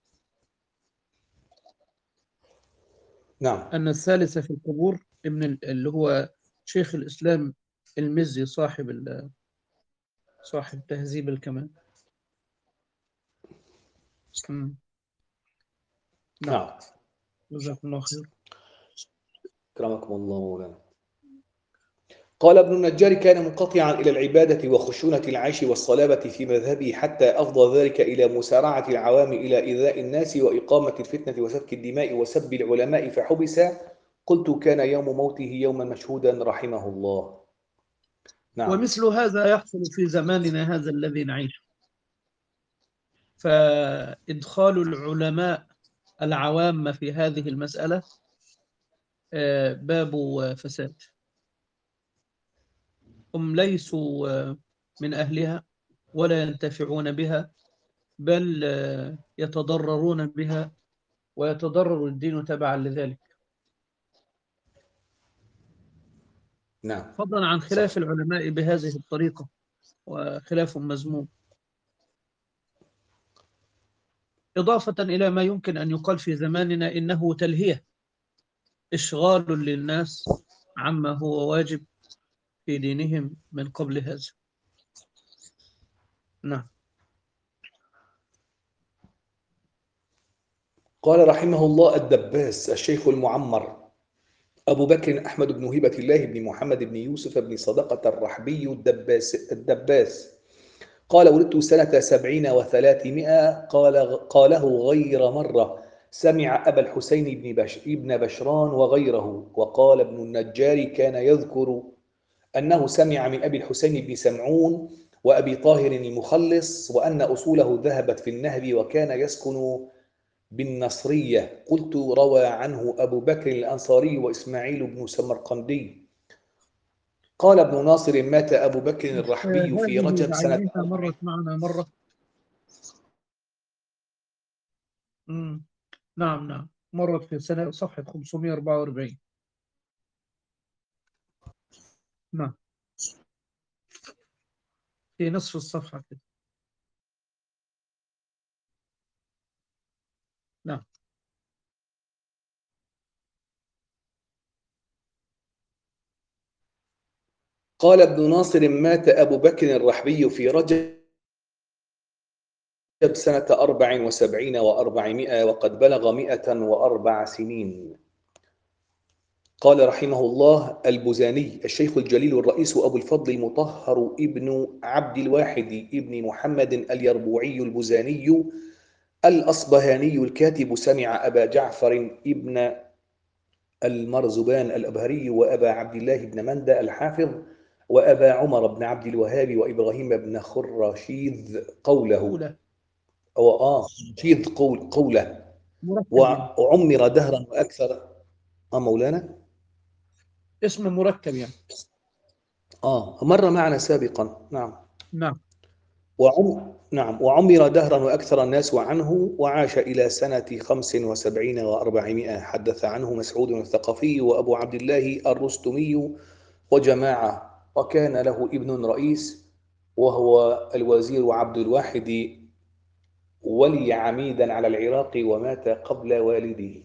نعم أن الثالث في القبور ابن ال- اللي هو شيخ الإسلام المزي، صاحب ال- صاحب تهذيب الكمال. مم. نعم. نعم. جزاكم الله خير. كرمكم الله مولانا. قال ابن النجار: كان منقطعا إلى العبادة وخشونة العيش والصلابة في مذهبه، حتى أفضى ذلك إلى مسارعة العوام إلى إيذاء الناس وإقامة الفتنة وسفك الدماء وسب العلماء، فحبس. قلت: كان يوم موته يوما مشهودا رحمه الله. نعم ومثل هذا يحصل في زماننا هذا الذي نعيشه، فإدخال العلماء العوام في هذه المسألة آه، باب فساد. هم ليسوا آه، من أهلها، ولا ينتفعون بها، بل يتضررون بها، ويتضرر الدين تبعا لذلك. نعم فضلا عن صح. خلاف العلماء بهذه الطريقة، وخلاف مذموم، إضافة إلى ما يمكن أن يقال في زماننا إنه تلهية، إشغال للناس عما هو واجب في دينهم من قبل هذا. نعم. قال رحمه الله الدباس الشيخ المعمر أبو بكر أحمد بن هبة الله بن محمد بن يوسف بن صدقة الرحبي الدباس الدباس قال ولدت سنة سبعين وثلاثمائة. قال قاله غير مرة. سمع أبا الحسين بن بش ابن بشران وغيره. وقال ابن النجار كان يذكر أنه سمع من أبي الحسين بن سمعون وأبي طاهر المخلص وأن أصوله ذهبت في النهب وكان يسكن بالنصرية. قلت روى عنه أبو بكر الأنصاري وإسماعيل بن سمرقندي. قال ابن ناصر مات أبو بكر الرحبي في هذه رجب سنة بعينها مرت معنا مرة. مم. نعم نعم، مرت في سنة صفحة خمسمائة وأربعة وأربعين. نعم، في نصف الصفحة كده. نعم. قال ابن ناصر مات أبو بكر الرحبي في رجب سنة أربع وسبعين وأربعمائة وقد بلغ مئة وأربع سنين. قال رحمه الله البزاني الشيخ الجليل الرئيس أبو الفضل المطهر ابن عبد الواحد ابن محمد اليربوعي البزاني الأصبهاني الكاتب سمع أبا جعفر ابن المرزبان الأبهري وأبا عبد الله بن مندى الحافظ وأبا عمر بن عبد الوهاب وإبراهيم بن خراشيذ قوله أولى أو آه شيذ قول قوله مركب يعني. وعمر دهرا وأكثر. آه مولانا اسم مركب يعني. آه مر معنا سابقا. نعم نعم. وعم نعم وعمر دهرا وأكثر الناس عنه وعاش إلى سنة خمس وسبعين وأربعمائة. حدث عنه مسعود الثقفي وأبو عبد الله الرستمي وجماعة. وكان له ابن رئيس وهو الوزير عبد الواحد ولي عميدا على العراق ومات قبل والده.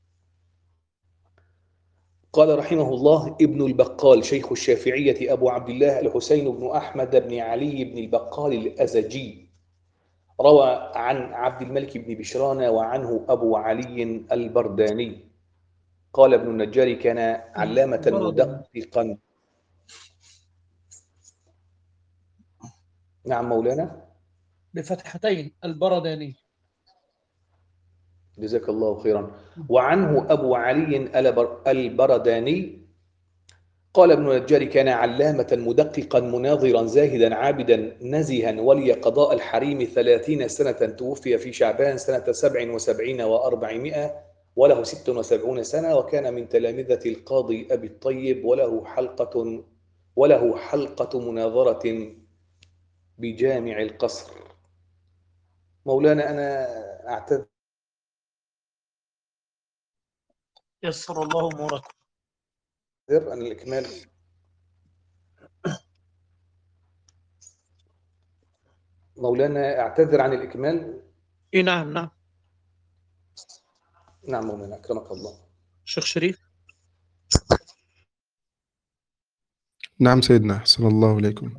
قال رحمه الله ابن البقال شيخ الشافعية أبو عبد الله الحسين بن أحمد بن علي بن البقال الأزجي روى عن عبد الملك بن بشران وعنه أبو علي البرداني. قال ابن النجار كان علامة البرداني. مدققا. نعم مولانا بفتحتين البرداني. جزاك الله خيرا. وعنه أبو علي البرداني قال ابن النجار كان علامة مدققا مناظرا زاهدا عابدا نزها ولي قضاء الحريم ثلاثين سنة. توفي في شعبان سنة سبع وسبعين وأربعمائة وله ست وسبعون سنة. وكان من تلامذة القاضي أبي الطيب وله حلقة وله حلقة مناظرة بجامع القصر. مولانا أنا أعتذر يسر الله أموركم. عن الإكمال. مولانا أعتذر عن الإكمال. إيه نعم نعم. نعم مولانا أكرمك الله. شيخ شريف. نعم سيدنا أحسن الله إليكم.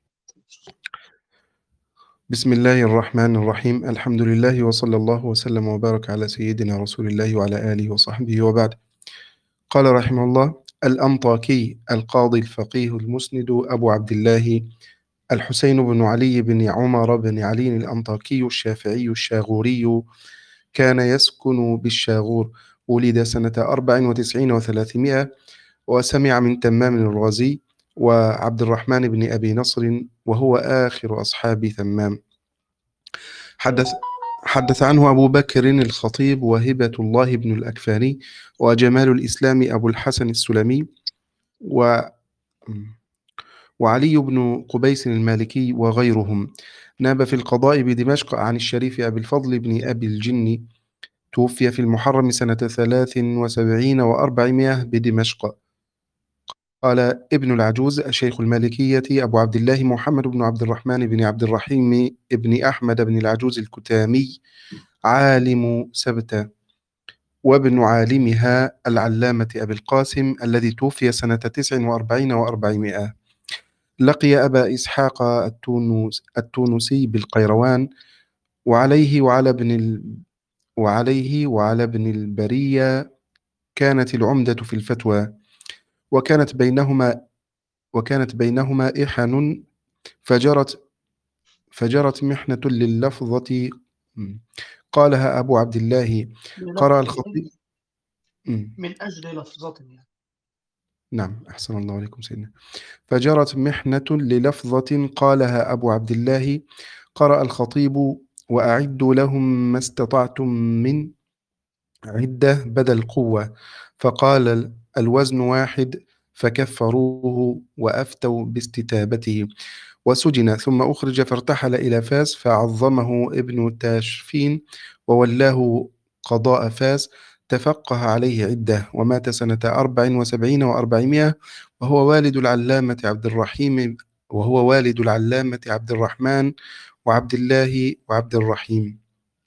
بسم الله الرحمن الرحيم. الحمد لله وصلى الله وسلم وبارك على سيدنا رسول الله وعلى آله وصحبه وبعد. قال رحمه الله الأنطاكي القاضي الفقيه المسند أبو عبد الله الحسين بن علي بن عمر بن علي الأنطاكي الشافعي الشاغوري كان يسكن بالشاغور. ولد سنة أربع وتسعين وثلاثمائة وسمع من تمام الرازي وعبد الرحمن بن أبي نصر وهو آخر أصحاب تمام. حدث حدث عنه أبو بكر الخطيب وهبة الله بن الأكفاني وجمال الإسلام أبو الحسن السلمي و وعلي بن قبيس المالكي وغيرهم. ناب في القضاء بدمشق عن الشريف أبي الفضل بن أبي الجن، توفي في المحرم سنة ثلاث وسبعين وأربعمائة بدمشق. قال ابن العجوز الشيخ المالكية أبو عبد الله محمد بن عبد الرحمن بن عبد الرحيم بن أحمد بن العجوز الكتامي، عالم سبتة، وابن عالمها العلامة أبي القاسم الذي توفي سنة تسع وأربعين وأربعمائة. لقي أبا إسحاق التونس التونسي بالقيروان، وعليه وعلى ابن ال... وعليه وعلى ابن البرية كانت العمدة في الفتوى، وكانت بينهما وكانت بينهما إحن، فجرت فجرت محنة لللفظة قالها أبو عبد الله. قرأ الخطيب. من أجل لفظة يعني. نعم، أحسن الله عليكم سيدنا. فجرت محنة للفظة قالها أبو عبد الله. قرأ الخطيب: وأعدوا لهم ما استطعتم من عدة بدل قوة. فقال الوزن واحد، فكفروه وأفتوا باستتابته، وسجن ثم أخرج فارتحل إلى فاس، فعظمه ابن تاشفين وولاه قضاء فاس، تفقه عليه عدة، ومات سنة أربع وسبعين وأربعمائة، وهو والد العلامة عبد الرحيم وهو والد العلامة عبد الرحمن وعبد الله وعبد الرحيم.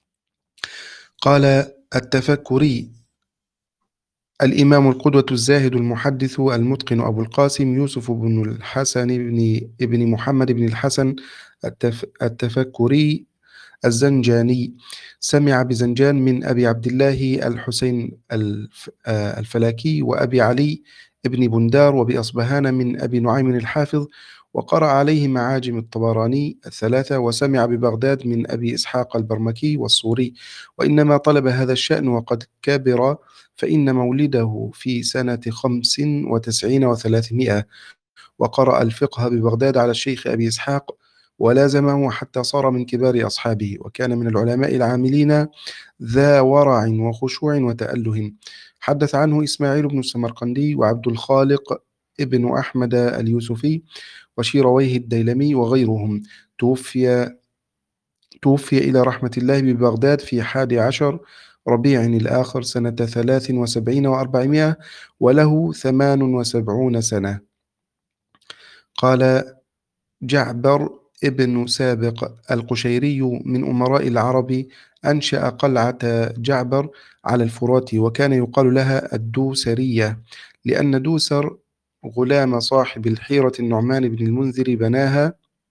قال التفكري: الإمام القدوة الزاهد المحدث المتقن أبو القاسم يوسف بن الحسن بن ابن محمد بن الحسن التف التفكري الزنجاني، سمع بزنجان من أبي عبد الله الحسين الف الفلاكي وأبي علي ابن بندار وبأصبهان من أبي نعيم الحافظ، وقرأ عليه معاجم الطبراني الثلاثة، وسمع ببغداد من أبي إسحاق البرمكي والصوري، وإنما طلب هذا الشأن وقد كبر، فإن مولده في سنة خمس وتسعين وثلاثمائة، وقرأ الفقه ببغداد على الشيخ أبي إسحاق ولازمه حتى صار من كبار أصحابه، وكان من العلماء العاملين ذا ورع وخشوع وتأله. حدث عنه إسماعيل بن السمرقندي وعبد الخالق ابن أحمد اليوسفي وشيرويه الديلمي وغيرهم. توفي توفي إلى رحمة الله ببغداد في حادي عشر ربيع الآخر سنة ثلاث وسبعين وأربعمائة، وله ثمان وسبعون سنة. قال جعبر ابن سابق القشيري من أمراء العرب، أنشأ قلعة جعبر على الفرات، وكان يقال لها الدوسرية، لأن دوسر غلام صاحب الحيرة النعمان بن المنذر بناها.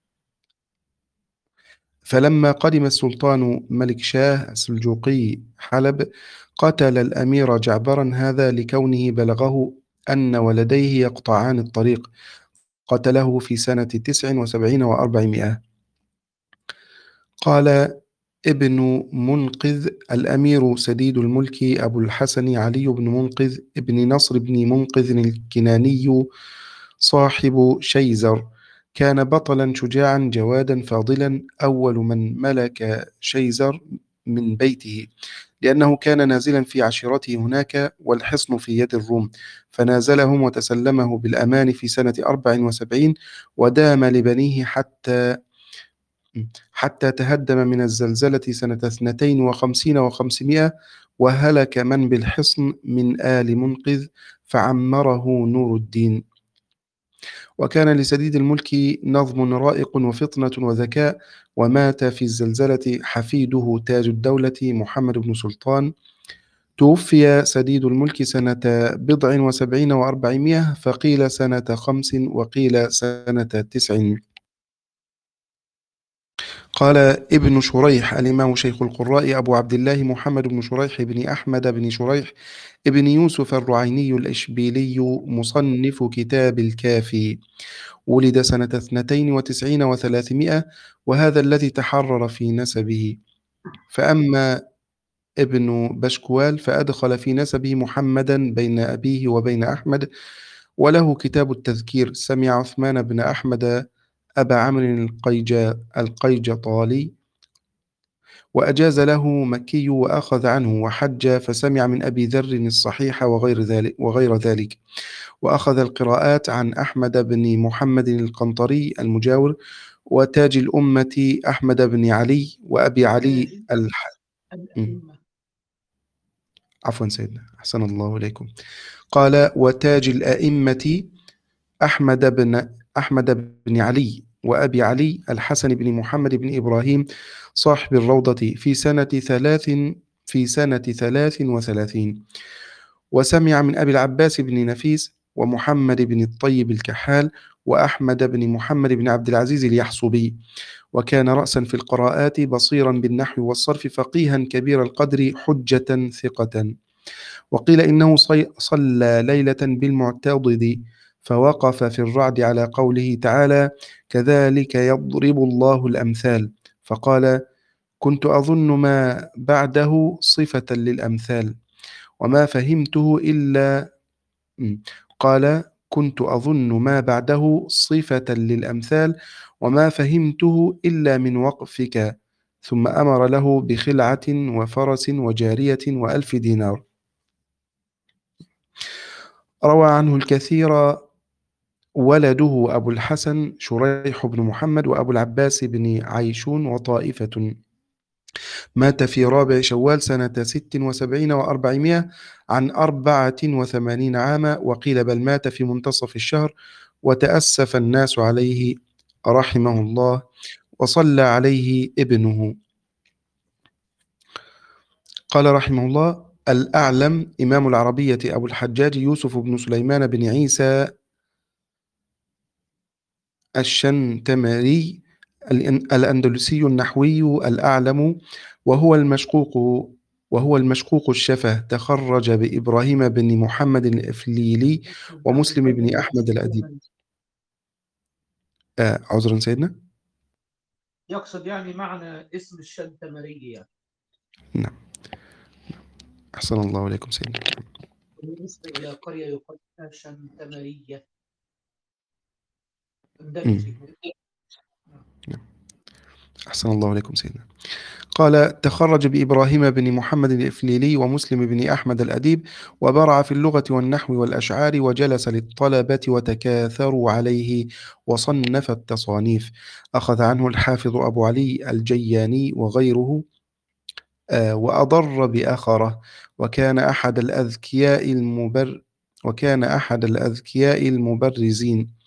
فلما قدم السلطان ملك شاه السلجوقي حلب، قتل الأمير جعبرا هذا لكونه بلغه أن ولديه يقطعان الطريق، قتله في سنة تسع وسبعين وأربعمائة. قال ابن منقذ: الأمير سديد الملك أبو الحسن علي بن منقذ ابن نصر بن منقذ الكناني صاحب شيزر، كان بطلا شجاعا جوادا فاضلا، أول من ملك شيزر من بيته، لأنه كان نازلا في عشيرته هناك والحصن في يد الروم، فنازلهم وتسلمه بالأمان في سنة أربع وسبعين، ودام لبنيه حتى حتى تهدم من الزلزلة سنة اثنتين وخمسين وخمسمائة، وهلك من بالحصن من آل منقذ، فعمره نور الدين. وكان لسديد الملك نظم رائق وفطنة وذكاء، ومات في الزلزلة حفيده تاج الدولة محمد بن سلطان. توفي سديد الملك سنة بضع وسبعين وأربعمائة، فقيل سنة خمس وقيل سنة تسع. قال ابن شريح الإمام شيخ القراء أبو عبد الله محمد بن شريح بن أحمد بن شريح ابن يوسف الرعيني الإشبيلي مصنف كتاب الكافي، ولد سنة اثنتين وتسعين وثلاثمائة، وهذا الذي تحرر في نسبه. فأما ابن بشكوال فأدخل في نسبه محمدا بين أبيه وبين أحمد، وله كتاب التذكير. سمع عثمان بن أحمد أبا عمرو القيجطالي وأجاز له مكي وأخذ عنه وحج، فسمع من أبي ذر الصحيح وغير ذلك, وغير ذلك وأخذ القراءات عن أحمد بن محمد القنطري المجاور، وتاج الأمة أحمد بن علي، وأبي علي الح... عفوا سيدنا، أحسن الله إليكم. قال: وتاج الأئمة أحمد بن أحمد بن علي، وأبي علي الحسن بن محمد بن إبراهيم صاحب الروضة في سنة ثلاث في سنة ثلاث وثلاثين. وسمع من أبي العباس بن نفيس، ومحمد بن الطيب الكحال، وأحمد بن محمد بن عبد العزيز اليحصبي. وكان رأسا في القراءات، بصيرا بالنحو والصرف، فقيها كبير القدر، حجة ثقة. وقيل إنه صلى ليلة بالمعتضد، فوقف في الرعد على قوله تعالى: كذلك يضرب الله الأمثال، فقال: كنت أظن ما بعده صفة للأمثال وما فهمته إلا قال كنت أظن ما بعده صفة للأمثال وما فهمته إلا من وقفك، ثم أمر له بخلعة وفرس وجارية وألف دينار. روى عنه الكثير ولده أبو الحسن شريح بن محمد، وأبو العباس بن عيشون، وطائفة. مات في رابع شوال سنة ست وسبعين وأربعمائة عن أربعة وثمانين عاما، وقيل بل مات في منتصف الشهر، وتأسف الناس عليه رحمه الله، وصلى عليه ابنه. قال رحمه الله: الأعلم إمام العربية أبو الحجاج يوسف بن سليمان بن عيسى الشنتمري الأندلسي النحوي الأعلم، وهو المشقوق وهو المشقوق الشفه، تخرج بإبراهيم بن محمد الإفليلي ومسلم بن أحمد الأديب. آه عذرا سيدنا، يقصد يعني معنى اسم الشنتمري يعني. نعم، أحسن الله إليكم سيدنا. بالنسبة إلى قرية يقال لها شنتمرية مم. أندلسي. نعم. أحسن الله إليكم سيدنا. قال: تخرج بإبراهيم بن محمد الإفليلي ومسلم بن أحمد الأديب، وبرع في اللغة والنحو والأشعار، وجلس للطلبة وتكاثروا عليه، وصنف التصانيف. أخذ عنه الحافظ أبو علي الجياني وغيره، آه وأضر بآخره. وكان أحد الأذكياء المبر وكان أحد الأذكياء المبرزين.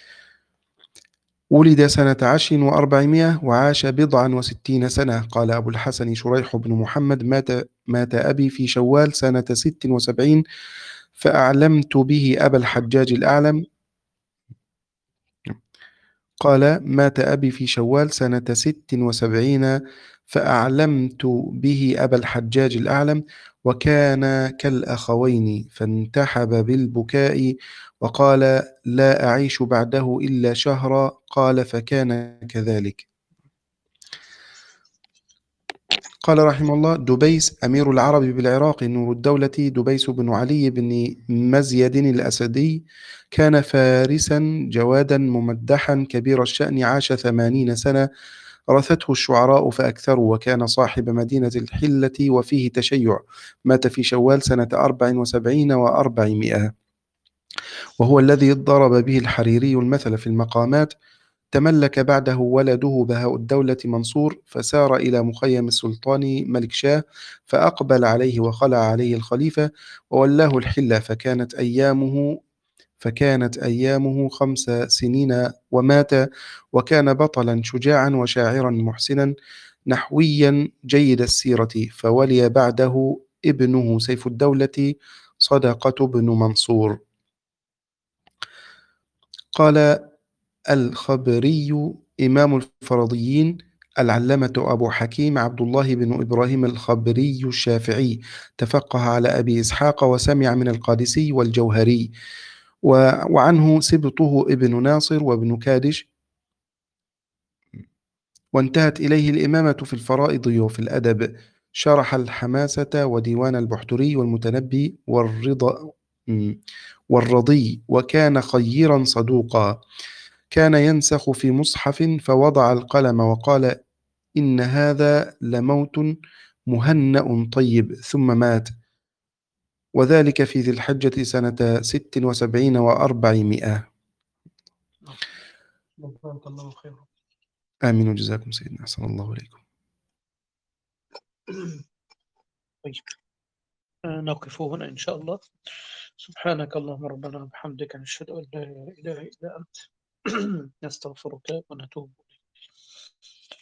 ولد سنة عشر وأربعمائة وعاش بضعا وستين سنة. قال أبو الحسن شريح بن محمد: مات, مات أبي في شوال سنة ست وسبعين، فأعلمت به أبا الحجاج الأعلم. قال: مات أبي في شوال سنة ست وسبعين، فأعلمت به أبا الحجاج الأعلم، وكان كالأخوين، فانتحب بالبكاء وقال: لا أعيش بعده إلا شهرا. قال: فكان كذلك. قال رحمه الله: دبيس أمير العرب بالعراق نور الدولة دبيس بن علي بن مزيد الأسدي، كان فارسا جوادا ممدحا كبير الشأن، عاش ثمانين سنة، رثته الشعراء فأكثروا، وكان صاحب مدينة الحلة وفيه تشيع. مات في شوال سنة أربع وسبعين وأربعمائة، وهو الذي ضرب به الحريري المثل في المقامات. تملك بعده ولده بهاء الدولة منصور، فسار إلى مخيم السلطان ملك شاه، فأقبل عليه وخلع عليه الخليفة وولاه الحلة، فكانت أيامه فكانت أيامه خمس سنين ومات. وكان بطلا شجاعا وشاعرا محسنا نحويا جيد السيرة، فولي بعده ابنه سيف الدولة صدقة بن منصور. قال الخبري إمام الفرضيين العلامة أبو حكيم عبد الله بن إبراهيم الخبري الشافعي، تفقه على أبي إسحاق وسمع من القادسي والجوهري، وعنه سبطه ابن ناصر وابن كادش، وانتهت إليه الإمامة في الفرائض وفي الأدب. شرح الحماسة وديوان البحتري والمتنبي والرضا والرضي، وكان خيرا صدوقا. كان ينسخ في مصحف، فوضع القلم وقال: إن هذا لموت مهنأ طيب، ثم مات، وذلك في ذي الحجة سنة ست وسبعين وأربعمائة. جزاك الله خيرا. آمين وجزاكم سيدنا، أحسن الله إليكم. طيب، نقف هنا إن شاء الله. سبحانك اللهم ربنا وبحمدك، نشهد أن لا إله إلا أنت، نستغفرك ونتوب إليك.